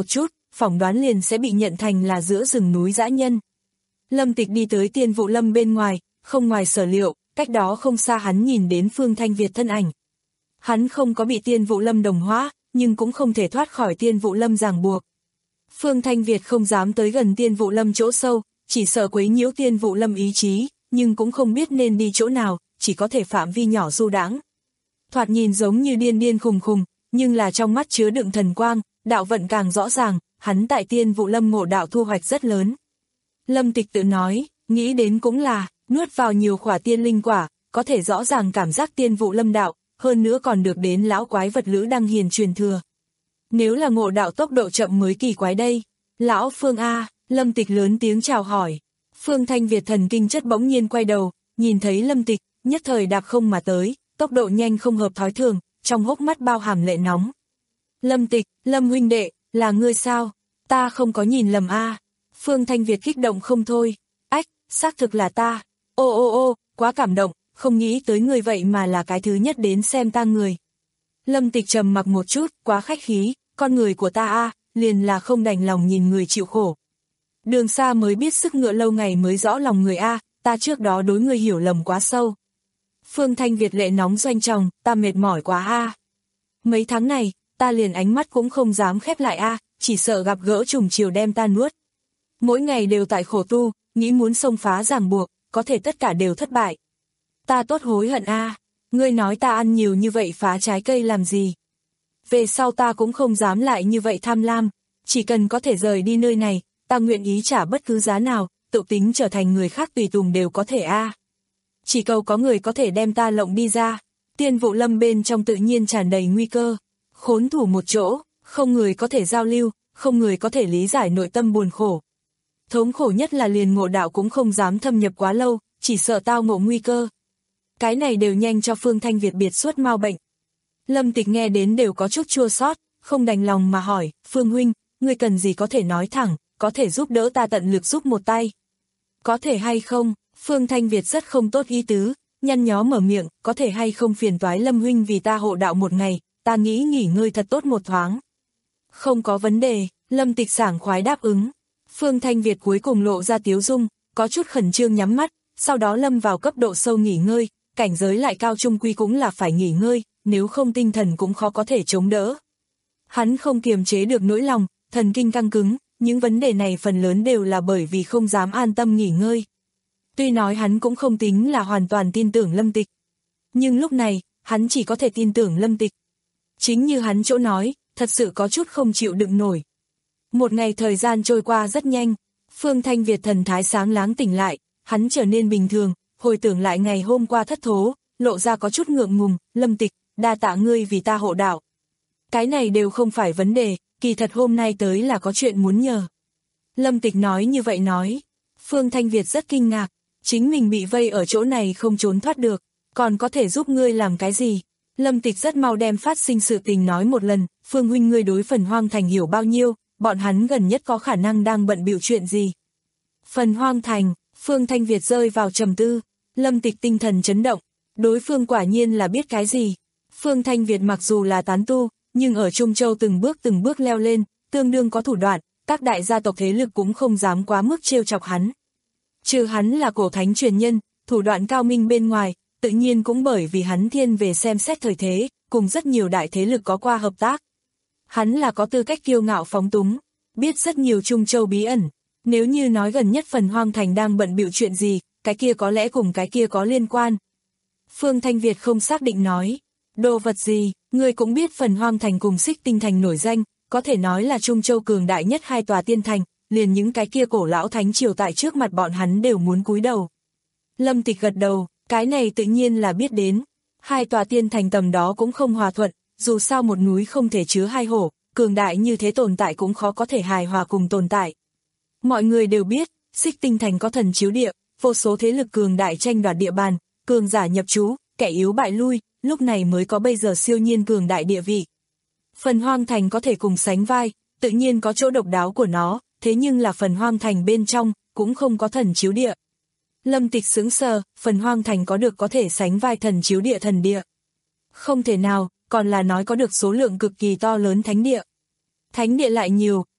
Speaker 2: phỏng đoán liền sẽ bị nhận thành là giữa rừng núi dã nhân. Lâm Tịch đi tới Tiên Vụ Lâm bên ngoài, không ngoài sở liệu, cách đó không xa hắn nhìn đến Phương Thanh Việt thân ảnh. Hắn không có bị Tiên Vụ Lâm đồng hóa, nhưng cũng không thể thoát khỏi Tiên Vụ Lâm ràng buộc. Phương Thanh Việt không dám tới gần Tiên Vụ Lâm chỗ sâu, chỉ sợ quấy nhiễu Tiên Vụ Lâm ý chí, nhưng cũng không biết nên đi chỗ nào, chỉ có thể phạm vi nhỏ du đãng. Thoạt nhìn giống như điên điên khùng khùng, nhưng là trong mắt chứa đựng thần quang, đạo vận càng rõ ràng, hắn tại Tiên Vụ Lâm ngộ đạo thu hoạch rất lớn. Lâm Tịch tự nói, nghĩ đến cũng là, nuốt vào nhiều khỏa tiên linh quả, có thể rõ ràng cảm giác Tiên Vụ Lâm đạo, hơn nữa còn được đến lão quái vật Lữ Đăng Hiền truyền thừa. Nếu là ngộ đạo tốc độ chậm mới kỳ quái đây. Lão Phương A, Lâm Tịch lớn tiếng chào hỏi. Phương Thanh Việt thần kinh chất bỗng nhiên quay đầu, nhìn thấy Lâm Tịch, nhất thời đạp không mà tới, tốc độ nhanh không hợp thói thường, trong hốc mắt bao hàm lệ nóng. Lâm Tịch, Lâm huynh đệ, là ngươi sao? Ta không có nhìn lầm A. Phương Thanh Việt kích động không thôi. Ách, xác thực là ta. Ô ô ô, quá cảm động, không nghĩ tới người vậy mà là cái thứ nhất đến xem ta người. Lâm Tịch trầm mặc một chút, quá khách khí, con người của ta a, liền là không đành lòng nhìn người chịu khổ. Đường xa mới biết sức ngựa lâu ngày mới rõ lòng người a, ta trước đó đối người hiểu lầm quá sâu. Phương Thanh Việt lệ nóng doanh tròng, ta mệt mỏi quá a. Mấy tháng này, ta liền ánh mắt cũng không dám khép lại a, chỉ sợ gặp gỡ trùng chiều đem ta nuốt. Mỗi ngày đều tại khổ tu, nghĩ muốn xông phá ràng buộc, có thể tất cả đều thất bại. Ta tốt hối hận a. Ngươi nói ta ăn nhiều như vậy phá trái cây làm gì? Về sau ta cũng không dám lại như vậy tham lam, chỉ cần có thể rời đi nơi này, ta nguyện ý trả bất cứ giá nào, tự tính trở thành người khác tùy tùng đều có thể a. Chỉ cầu có người có thể đem ta lộng đi ra. Tiên Vụ Lâm bên trong tự nhiên tràn đầy nguy cơ, khốn thủ một chỗ, không người có thể giao lưu, không người có thể lý giải nội tâm buồn khổ. Thống khổ nhất là liền ngộ đạo cũng không dám thâm nhập quá lâu, chỉ sợ tao ngộ nguy cơ. Cái này đều nhanh cho Phương Thanh Việt biệt suốt mau bệnh. Lâm Tịch nghe đến đều có chút chua xót, không đành lòng mà hỏi, Phương huynh, ngươi cần gì có thể nói thẳng, có thể giúp đỡ ta tận lực giúp một tay. Có thể hay không? Phương Thanh Việt rất không tốt ý tứ, nhăn nhó mở miệng, có thể hay không phiền toái Lâm huynh vì ta hộ đạo một ngày, ta nghĩ nghỉ ngơi thật tốt một thoáng. Không có vấn đề, Lâm Tịch sảng khoái đáp ứng. Phương Thanh Việt cuối cùng lộ ra tiếu dung, có chút khẩn trương nhắm mắt, sau đó lâm vào cấp độ sâu nghỉ ngơi, cảnh giới lại cao trung quy cũng là phải nghỉ ngơi, nếu không tinh thần cũng khó có thể chống đỡ. Hắn không kiềm chế được nỗi lòng, thần kinh căng cứng, những vấn đề này phần lớn đều là bởi vì không dám an tâm nghỉ ngơi. Tuy nói hắn cũng không tính là hoàn toàn tin tưởng Lâm Tịch, nhưng lúc này, hắn chỉ có thể tin tưởng Lâm Tịch. Chính như hắn chỗ nói, thật sự có chút không chịu đựng nổi. Một ngày thời gian trôi qua rất nhanh, Phương Thanh Việt thần thái sáng láng tỉnh lại, hắn trở nên bình thường, hồi tưởng lại ngày hôm qua thất thố, lộ ra có chút ngượng ngùng, Lâm Tịch, đa tạ ngươi vì ta hộ đạo. Cái này đều không phải vấn đề, kỳ thật hôm nay tới là có chuyện muốn nhờ. Lâm Tịch nói như vậy nói, Phương Thanh Việt rất kinh ngạc, chính mình bị vây ở chỗ này không trốn thoát được, còn có thể giúp ngươi làm cái gì? Lâm Tịch rất mau đem phát sinh sự tình nói một lần, Phương huynh ngươi đối Phần Hoang Thành hiểu bao nhiêu, bọn hắn gần nhất có khả năng đang bận bịu chuyện gì? Phần Hoang Thành, Phương Thanh Việt rơi vào trầm tư, Lâm Tịch tinh thần chấn động, đối phương quả nhiên là biết cái gì. Phương Thanh Việt mặc dù là tán tu, nhưng ở Trung Châu từng bước từng bước leo lên, tương đương có thủ đoạn, các đại gia tộc thế lực cũng không dám quá mức trêu chọc hắn. Trừ hắn là cổ thánh truyền nhân, thủ đoạn cao minh bên ngoài, tự nhiên cũng bởi vì hắn thiên về xem xét thời thế, cùng rất nhiều đại thế lực có qua hợp tác. Hắn là có tư cách kiêu ngạo phóng túng, biết rất nhiều Trung Châu bí ẩn. Nếu như nói gần nhất Phần Hoang Thành đang bận bịu chuyện gì, cái kia có lẽ cùng cái kia có liên quan. Phương Thanh Việt không xác định nói, đồ vật gì, người cũng biết Phần Hoang Thành cùng Xích Tinh Thành nổi danh, có thể nói là Trung Châu cường đại nhất hai tòa tiên thành, liền những cái kia cổ lão thánh triều tại trước mặt bọn hắn đều muốn cúi đầu. Lâm Tịch gật đầu, cái này tự nhiên là biết đến, hai tòa tiên thành tầm đó cũng không hòa thuận, dù sao một núi không thể chứa hai hổ, cường đại như thế tồn tại cũng khó có thể hài hòa cùng tồn tại. Mọi người đều biết, Xích Tinh Thành có thần chiếu địa, vô số thế lực cường đại tranh đoạt địa bàn, cường giả nhập trú, kẻ yếu bại lui, lúc này mới có bây giờ siêu nhiên cường đại địa vị. Phần Hoang Thành có thể cùng sánh vai, tự nhiên có chỗ độc đáo của nó, thế nhưng là Phần Hoang Thành bên trong, cũng không có thần chiếu địa. Lâm Tịch sững sờ, Phần Hoang Thành có được có thể sánh vai thần chiếu địa thần địa. Không thể nào, còn là nói có được số lượng cực kỳ to lớn thánh địa. Thánh địa lại nhiều,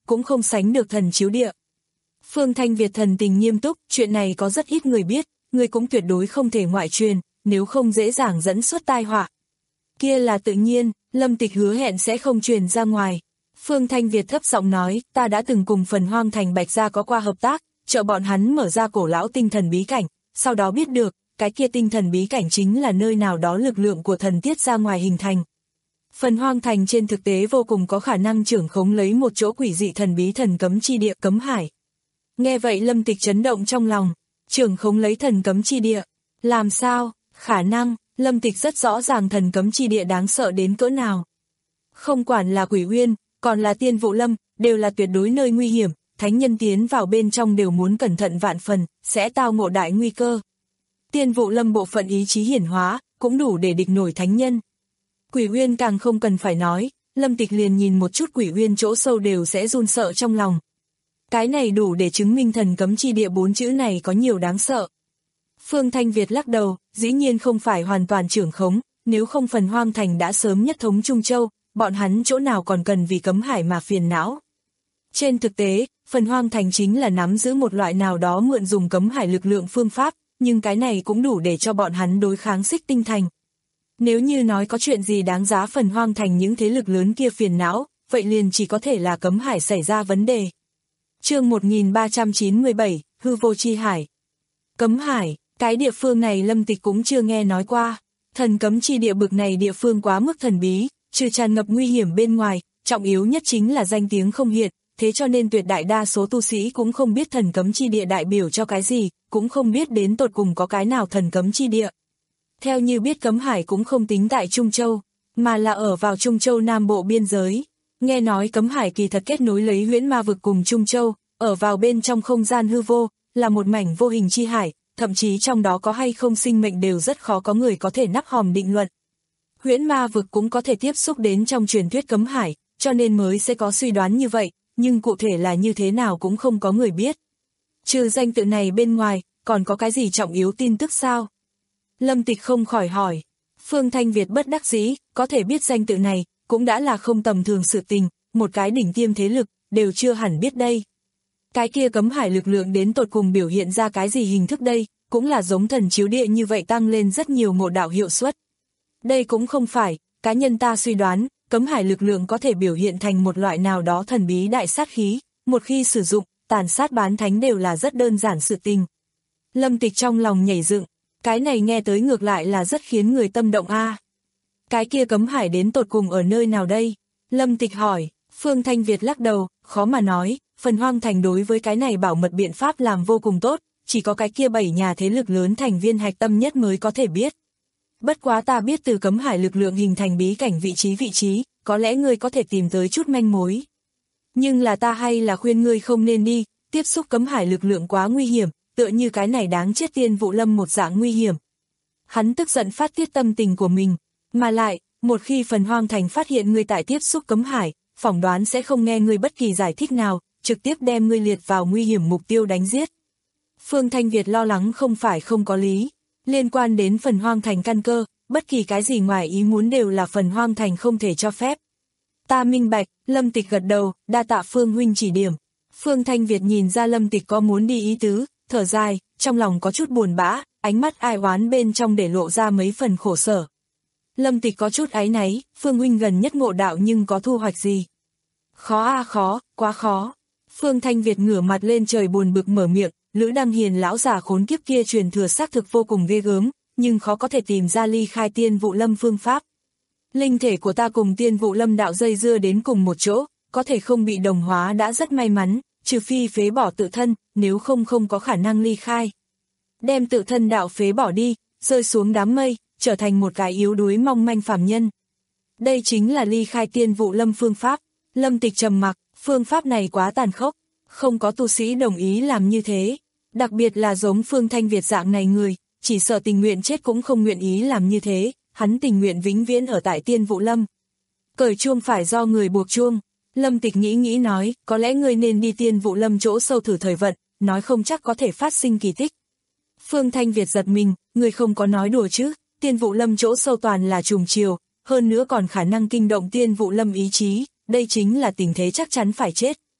Speaker 2: cũng không sánh được thần chiếu địa. Phương Thanh Việt thần tình nghiêm túc, chuyện này có rất ít người biết, người cũng tuyệt đối không thể ngoại truyền, nếu không dễ dàng dẫn xuất tai họa. Kia là tự nhiên, Lâm Tịch hứa hẹn sẽ không truyền ra ngoài. Phương Thanh Việt thấp giọng nói, ta đã từng cùng Phần Hoang Thành Bạch Gia có qua hợp tác, trợ bọn hắn mở ra cổ lão tinh thần bí cảnh, sau đó biết được, cái kia tinh thần bí cảnh chính là nơi nào đó lực lượng của thần tiết ra ngoài hình thành. Phần Hoang Thành trên thực tế vô cùng có khả năng trưởng khống lấy một chỗ quỷ dị thần bí thần cấm chi địa cấm hải. Nghe vậy Lâm Tịch chấn động trong lòng, trưởng khống lấy thần cấm chi địa, làm sao, khả năng, Lâm Tịch rất rõ ràng thần cấm chi địa đáng sợ đến cỡ nào. Không quản là Quỷ Uyên, còn là Tiên Vụ Lâm, đều là tuyệt đối nơi nguy hiểm, thánh nhân tiến vào bên trong đều muốn cẩn thận vạn phần, sẽ tao ngộ đại nguy cơ. Tiên Vụ Lâm bộ phận ý chí hiển hóa, cũng đủ để địch nổi thánh nhân. Quỷ Uyên càng không cần phải nói, Lâm Tịch liền nhìn một chút Quỷ Uyên chỗ sâu đều sẽ run sợ trong lòng. Cái này đủ để chứng minh thần cấm chi địa bốn chữ này có nhiều đáng sợ. Phương Thanh Việt lắc đầu, dĩ nhiên không phải hoàn toàn trưởng khống, nếu không Phần Hoang Thành đã sớm nhất thống Trung Châu, bọn hắn chỗ nào còn cần vì cấm hải mà phiền não. Trên thực tế, Phần Hoang Thành chính là nắm giữ một loại nào đó mượn dùng cấm hải lực lượng phương pháp, nhưng cái này cũng đủ để cho bọn hắn đối kháng Xích Tinh Thành. Nếu như nói có chuyện gì đáng giá Phần Hoang Thành những thế lực lớn kia phiền não, vậy liền chỉ có thể là cấm hải xảy ra vấn đề. Chương một nghìn ba trăm chín mươi bảy, Hư Vô Chi Hải. Cấm hải, cái địa phương này Lâm Tịch cũng chưa nghe nói qua. Thần cấm chi địa bực này địa phương quá mức thần bí, trừ tràn ngập nguy hiểm bên ngoài, trọng yếu nhất chính là danh tiếng không hiện, thế cho nên tuyệt đại đa số tu sĩ cũng không biết thần cấm chi địa đại biểu cho cái gì, cũng không biết đến tột cùng có cái nào thần cấm chi địa. Theo như biết cấm hải cũng không tính tại Trung Châu, mà là ở vào Trung Châu Nam Bộ biên giới. Nghe nói cấm hải kỳ thật kết nối lấy huyễn ma vực cùng Trung Châu, ở vào bên trong không gian hư vô, là một mảnh vô hình chi hải, thậm chí trong đó có hay không sinh mệnh đều rất khó có người có thể nắp hòm định luận. Huyễn ma vực cũng có thể tiếp xúc đến trong truyền thuyết cấm hải, cho nên mới sẽ có suy đoán như vậy, nhưng cụ thể là như thế nào cũng không có người biết. Trừ danh tự này bên ngoài, còn có cái gì trọng yếu tin tức sao? Lâm Tịch không khỏi hỏi. Phương Thanh Việt bất đắc dĩ, có thể biết danh tự này, cũng đã là không tầm thường sự tình, một cái đỉnh tiêm thế lực, đều chưa hẳn biết đây. Cái kia cấm hải lực lượng đến tột cùng biểu hiện ra cái gì hình thức đây, cũng là giống thần chiếu địa như vậy tăng lên rất nhiều ngộ đạo hiệu suất. Đây cũng không phải, cá nhân ta suy đoán, cấm hải lực lượng có thể biểu hiện thành một loại nào đó thần bí đại sát khí, một khi sử dụng, tàn sát bán thánh đều là rất đơn giản sự tình. Lâm Tịch trong lòng nhảy dựng, cái này nghe tới ngược lại là rất khiến người tâm động a. Cái kia cấm hải đến tột cùng ở nơi nào đây? Lâm Tịch hỏi. Phương Thanh Việt lắc đầu, khó mà nói, Phần Hoang Thành đối với cái này bảo mật biện pháp làm vô cùng tốt, chỉ có cái kia bảy nhà thế lực lớn thành viên hạch tâm nhất mới có thể biết. Bất quá ta biết từ cấm hải lực lượng hình thành bí cảnh vị trí vị trí, có lẽ ngươi có thể tìm tới chút manh mối. Nhưng là ta hay là khuyên ngươi không nên đi, tiếp xúc cấm hải lực lượng quá nguy hiểm, tựa như cái này đáng chết Tiên Vụ Lâm một dạng nguy hiểm. Hắn tức giận phát tiết tâm tình của mình, mà lại, một khi Phần Hoang Thành phát hiện ngươi tại tiếp xúc cấm hải, phỏng đoán sẽ không nghe ngươi bất kỳ giải thích nào, trực tiếp đem ngươi liệt vào nguy hiểm mục tiêu đánh giết. Phương Thanh Việt lo lắng không phải không có lý, liên quan đến Phần Hoang Thành căn cơ, bất kỳ cái gì ngoài ý muốn đều là Phần Hoang Thành không thể cho phép. Ta minh bạch, Lâm Tịch gật đầu, đa tạ Phương huynh chỉ điểm. Phương Thanh Việt nhìn ra Lâm Tịch có muốn đi ý tứ, thở dài, trong lòng có chút buồn bã, ánh mắt ai oán bên trong để lộ ra mấy phần khổ sở. Lâm Tịch có chút áy náy, Phương huynh gần nhất ngộ đạo nhưng có thu hoạch gì? Khó a à khó, quá khó. Phương Thanh Việt ngửa mặt lên trời buồn bực mở miệng, Lữ Đăng Hiền lão già khốn kiếp kia truyền thừa xác thực vô cùng ghê gớm, nhưng khó có thể tìm ra ly khai Tiên Vụ Lâm phương pháp. Linh thể của ta cùng Tiên Vụ Lâm đạo dây dưa đến cùng một chỗ, có thể không bị đồng hóa đã rất may mắn, trừ phi phế bỏ tự thân, nếu không không có khả năng ly khai. Đem tự thân đạo phế bỏ đi, rơi xuống đám mây, trở thành một cái yếu đuối mong manh phàm nhân. Đây chính là ly khai Tiên Vụ Lâm phương pháp. Lâm Tịch trầm mặc, phương pháp này quá tàn khốc, không có tu sĩ đồng ý làm như thế. Đặc biệt là giống Phương Thanh Việt dạng này người, chỉ sợ tình nguyện chết cũng không nguyện ý làm như thế, hắn tình nguyện vĩnh viễn ở tại Tiên Vụ Lâm. Cởi chuông phải do người buộc chuông. Lâm Tịch nghĩ nghĩ nói, có lẽ ngươi nên đi Tiên Vụ Lâm chỗ sâu thử thời vận, nói không chắc có thể phát sinh kỳ tích. Phương Thanh Việt giật mình, ngươi không có nói đùa chứ, Tiên Vụ Lâm chỗ sâu toàn là trùng chiều, hơn nữa còn khả năng kinh động Tiên Vụ Lâm ý chí, đây chính là tình thế chắc chắn phải chết.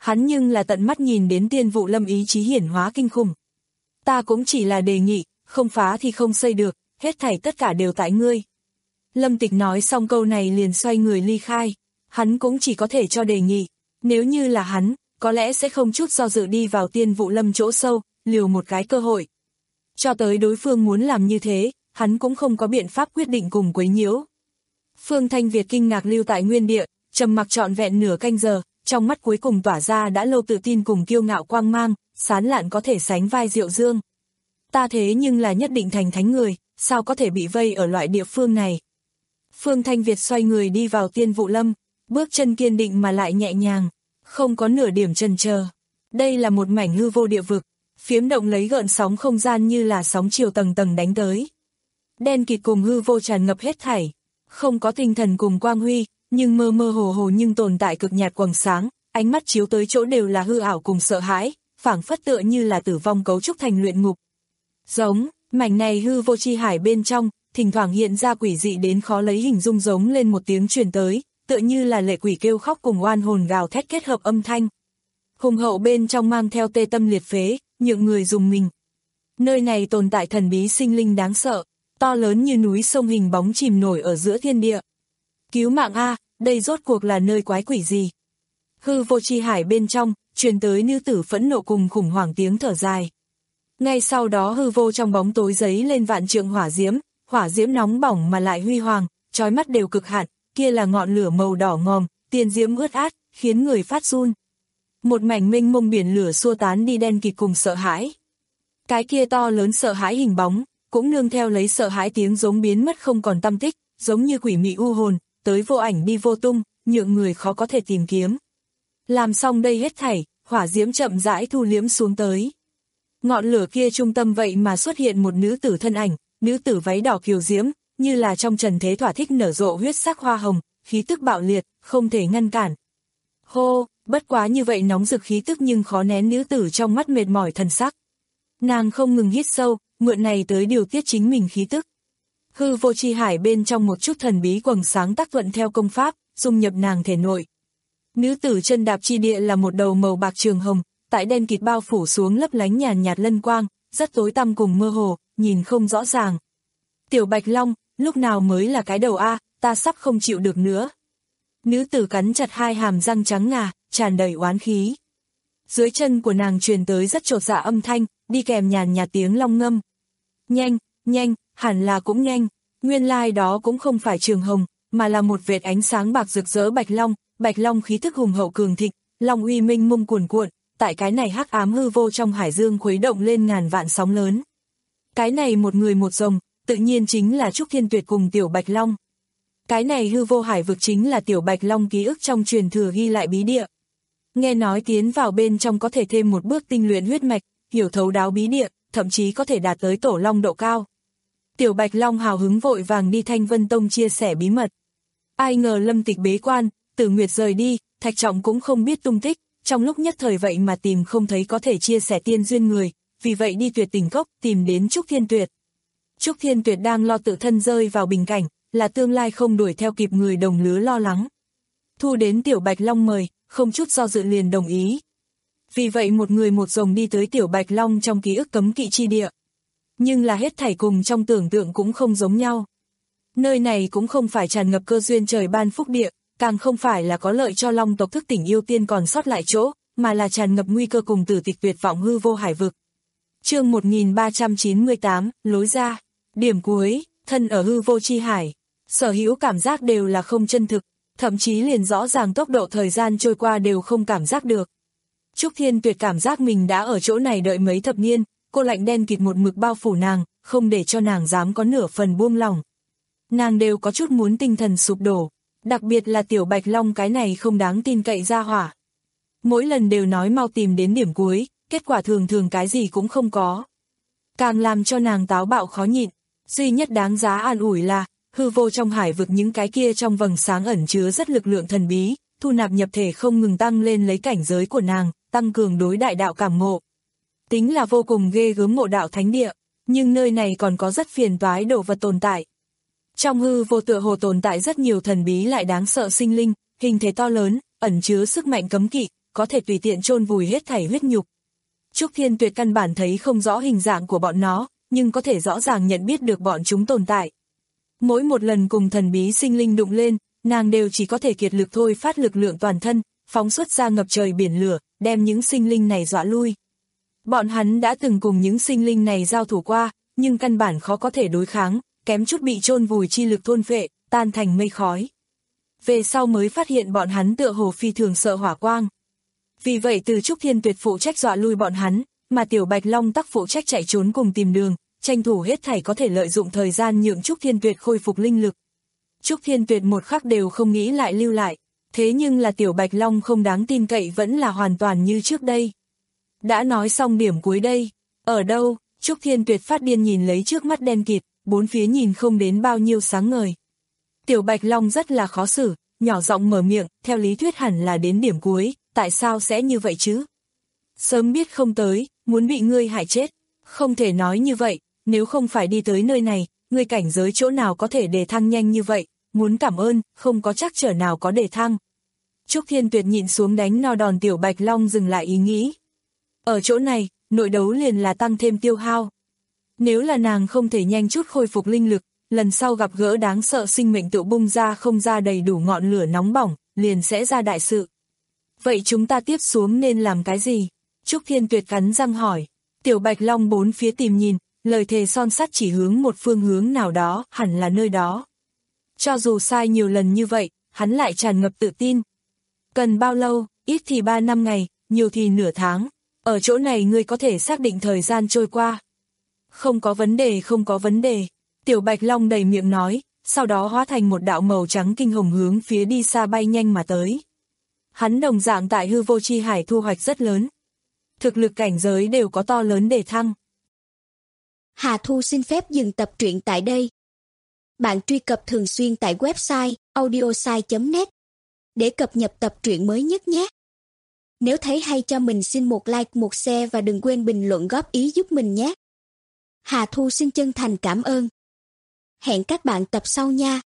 Speaker 2: Hắn nhưng là tận mắt nhìn đến Tiên Vụ Lâm ý chí hiển hóa kinh khủng. Ta cũng chỉ là đề nghị, không phá thì không xây được, hết thảy tất cả đều tại ngươi. Lâm Tịch nói xong câu này liền xoay người ly khai, hắn cũng chỉ có thể cho đề nghị, nếu như là hắn, có lẽ sẽ không chút do dự đi vào Tiên Vụ Lâm chỗ sâu, liều một cái cơ hội. Cho tới đối phương muốn làm như thế, hắn cũng không có biện pháp quyết định cùng quấy nhiễu. Phương Thanh Việt kinh ngạc lưu tại nguyên địa, trầm mặc trọn vẹn nửa canh giờ, trong mắt cuối cùng tỏa ra đã lâu tự tin cùng kiêu ngạo quang mang, sán lạn có thể sánh vai Diệu Dương. Ta thế nhưng là nhất định thành thánh người, sao có thể bị vây ở loại địa phương này. Phương Thanh Việt xoay người đi vào Tiên Vụ Lâm, bước chân kiên định mà lại nhẹ nhàng, không có nửa điểm chần chờ. Đây là một mảnh hư vô địa vực, phiếm động lấy gợn sóng không gian như là sóng chiều tầng tầng đánh tới. Đen kịt cùng hư vô tràn ngập hết thảy, không có tinh thần cùng quang huy, nhưng mơ mơ hồ hồ nhưng tồn tại cực nhạt quầng sáng, ánh mắt chiếu tới chỗ đều là hư ảo cùng sợ hãi, phảng phất tựa như là tử vong cấu trúc thành luyện ngục. Giống, mảnh này hư vô chi hải bên trong, thỉnh thoảng hiện ra quỷ dị đến khó lấy hình dung giống lên một tiếng truyền tới, tựa như là lệ quỷ kêu khóc cùng oan hồn gào thét kết hợp âm thanh. Hùng hậu bên trong mang theo tê tâm liệt phế, nhượng người dùng mình. Nơi này tồn tại thần bí sinh linh đáng sợ, to lớn như núi sông hình bóng chìm nổi ở giữa thiên địa. Cứu mạng a, đây rốt cuộc là nơi quái quỷ gì? Hư vô chi hải bên trong, truyền tới nữ tử phẫn nộ cùng khủng hoảng tiếng thở dài. Ngay sau đó hư vô trong bóng tối giấy lên vạn trượng hỏa diễm, hỏa diễm nóng bỏng mà lại huy hoàng, chói mắt đều cực hạn, kia là ngọn lửa màu đỏ ngòm, tiền diễm ướt át, khiến người phát run. Một mảnh mênh mông biển lửa xua tán đi đen kịt cùng sợ hãi. Cái kia to lớn sợ hãi hình bóng, cũng nương theo lấy sợ hãi tiếng giống biến mất không còn tăm tích, giống như quỷ mị u hồn, tới vô ảnh đi vô tung, nhượng người khó có thể tìm kiếm. Làm xong đây hết thảy, hỏa diễm chậm rãi thu liễm xuống tới. Ngọn lửa kia trung tâm vậy mà xuất hiện một nữ tử thân ảnh, nữ tử váy đỏ kiều diễm, như là trong trần thế thỏa thích nở rộ huyết sắc hoa hồng, khí tức bạo liệt, không thể ngăn cản. Hô, bất quá như vậy nóng rực khí tức nhưng khó nén nữ tử trong mắt mệt mỏi thần sắc. Nàng không ngừng hít sâu, mượn này tới điều tiết chính mình khí tức. Hư vô chi hải bên trong một chút thần bí quầng sáng tác thuận theo công pháp, dung nhập nàng thể nội. Nữ tử chân đạp chi địa là một đầu màu bạc trường hồng, tại đen kịt bao phủ xuống lấp lánh nhàn nhạt lân quang, rất tối tăm cùng mơ hồ, nhìn không rõ ràng. Tiểu Bạch Long, lúc nào mới là cái đầu a, ta sắp không chịu được nữa. Nữ tử cắn chặt hai hàm răng trắng ngà, tràn đầy oán khí. Dưới chân của nàng truyền tới rất chột dạ âm thanh, đi kèm nhàn nhạt tiếng long ngâm. Nhanh, nhanh, hẳn là cũng nhanh, nguyên lai like đó cũng không phải trường hồng, mà là một vệt ánh sáng bạc rực rỡ bạch long, bạch long khí thức hùng hậu cường thịnh, long uy minh mông cuồn cuộn, tại cái này hắc ám hư vô trong hải dương khuấy động lên ngàn vạn sóng lớn. Cái này một người một rồng, tự nhiên chính là Trúc Thiên Tuyệt cùng Tiểu Bạch Long. Cái này hư vô hải vực chính là Tiểu Bạch Long ký ức trong truyền thừa ghi lại bí địa. Nghe nói tiến vào bên trong có thể thêm một bước tinh luyện huyết mạch, hiểu thấu đáo bí địa, thậm chí có thể đạt tới tổ long độ cao. Tiểu Bạch Long hào hứng vội vàng đi Thanh Vân Tông chia sẻ bí mật. Ai ngờ Lâm Tịch bế quan, Tử Nguyệt rời đi, Thạch Trọng cũng không biết tung tích, trong lúc nhất thời vậy mà tìm không thấy có thể chia sẻ tiên duyên người, vì vậy đi Tuyệt Tình Cốc tìm đến Trúc Thiên Tuyệt. Trúc Thiên Tuyệt đang lo tự thân rơi vào bình cảnh, là tương lai không đuổi theo kịp người đồng lứa lo lắng. Thu đến Tiểu Bạch Long mời, không chút do dự liền đồng ý. Vì vậy một người một rồng đi tới Tiểu Bạch Long trong ký ức cấm kỵ chi địa. Nhưng là hết thảy cùng trong tưởng tượng cũng không giống nhau. Nơi này cũng không phải tràn ngập cơ duyên trời ban phúc địa, càng không phải là có lợi cho Long tộc thức tỉnh yêu tiên còn sót lại chỗ, mà là tràn ngập nguy cơ cùng tử tịch tuyệt vọng hư vô hải vực. Chương một nghìn ba trăm chín mươi tám, lối ra. Điểm cuối, thân ở hư vô chi hải, sở hữu cảm giác đều là không chân thực, thậm chí liền rõ ràng tốc độ thời gian trôi qua đều không cảm giác được. Trúc Thiên Tuyệt cảm giác mình đã ở chỗ này đợi mấy thập niên, cô lạnh đen kịt một mực bao phủ nàng, không để cho nàng dám có nửa phần buông lỏng. Nàng đều có chút muốn tinh thần sụp đổ, đặc biệt là Tiểu Bạch Long cái này không đáng tin cậy ra hỏa. Mỗi lần đều nói mau tìm đến điểm cuối, kết quả thường thường cái gì cũng không có. Càng làm cho nàng táo bạo khó nhịn, duy nhất đáng giá an ủi là, hư vô trong hải vực những cái kia trong vầng sáng ẩn chứa rất lực lượng thần bí, thu nạp nhập thể không ngừng tăng lên lấy cảnh giới của nàng, tăng cường đối đại đạo cảm ngộ. Tính là vô cùng ghê gớm ngộ đạo thánh địa, nhưng nơi này còn có rất phiền toái đồ vật tồn tại. Trong hư vô tựa hồ tồn tại rất nhiều thần bí lại đáng sợ sinh linh, hình thể to lớn, ẩn chứa sức mạnh cấm kỵ, có thể tùy tiện chôn vùi hết thảy huyết nhục. Trúc Thiên Tuyệt căn bản thấy không rõ hình dạng của bọn nó, nhưng có thể rõ ràng nhận biết được bọn chúng tồn tại. Mỗi một lần cùng thần bí sinh linh đụng lên, nàng đều chỉ có thể kiệt lực thôi phát lực lượng toàn thân, phóng xuất ra ngập trời biển lửa, đem những sinh linh này dọa lui. Bọn hắn đã từng cùng những sinh linh này giao thủ qua, nhưng căn bản khó có thể đối kháng, kém chút bị chôn vùi chi lực thôn phệ, tan thành mây khói. Về sau mới phát hiện bọn hắn tựa hồ phi thường sợ hỏa quang. Vì vậy từ Trúc Thiên Tuyệt phụ trách dọa lui bọn hắn, mà Tiểu Bạch Long tắc phụ trách chạy trốn cùng tìm đường, tranh thủ hết thảy có thể lợi dụng thời gian nhượng Trúc Thiên Tuyệt khôi phục linh lực. Trúc Thiên Tuyệt một khắc đều không nghĩ lại lưu lại, thế nhưng là Tiểu Bạch Long không đáng tin cậy vẫn là hoàn toàn như trước đây. Đã nói xong điểm cuối đây, ở đâu? Trúc Thiên Tuyệt phát điên nhìn lấy trước mắt đen kịt, bốn phía nhìn không đến bao nhiêu sáng ngời. Tiểu Bạch Long rất là khó xử, nhỏ giọng mở miệng, theo lý thuyết hẳn là đến điểm cuối, tại sao sẽ như vậy chứ? Sớm biết không tới, muốn bị ngươi hại chết. Không thể nói như vậy, nếu không phải đi tới nơi này, ngươi cảnh giới chỗ nào có thể đề thăng nhanh như vậy, muốn cảm ơn, không có chắc trở nào có đề thăng. Trúc Thiên Tuyệt nhịn xuống đánh no đòn Tiểu Bạch Long dừng lại ý nghĩ. Ở chỗ này, nội đấu liền là tăng thêm tiêu hao. Nếu là nàng không thể nhanh chút khôi phục linh lực, lần sau gặp gỡ đáng sợ sinh mệnh tự bung ra không ra đầy đủ ngọn lửa nóng bỏng, liền sẽ ra đại sự. Vậy chúng ta tiếp xuống nên làm cái gì? Trúc Thiên Tuyệt cắn răng hỏi. Tiểu Bạch Long bốn phía tìm nhìn, lời thề son sắt chỉ hướng một phương hướng nào đó, hẳn là nơi đó. Cho dù sai nhiều lần như vậy, hắn lại tràn ngập tự tin. Cần bao lâu? Ít thì ba năm ngày, nhiều thì nửa tháng. Ở chỗ này ngươi có thể xác định thời gian trôi qua. Không có vấn đề, không có vấn đề. Tiểu Bạch Long đầy miệng nói, sau đó hóa thành một đạo màu trắng kinh hồng hướng phía đi xa bay nhanh mà tới. Hắn đồng dạng tại hư vô chi hải thu hoạch rất lớn. Thực lực cảnh giới đều có to lớn để thăng.
Speaker 3: Hà Thu xin phép dừng tập truyện tại đây. Bạn truy cập thường xuyên tại website audiosai chấm net để cập nhật tập truyện mới nhất nhé. Nếu thấy hay cho mình xin một like, một share và đừng quên bình luận góp ý giúp mình nhé. Hà Thu xin chân thành cảm ơn. Hẹn các bạn tập sau nha.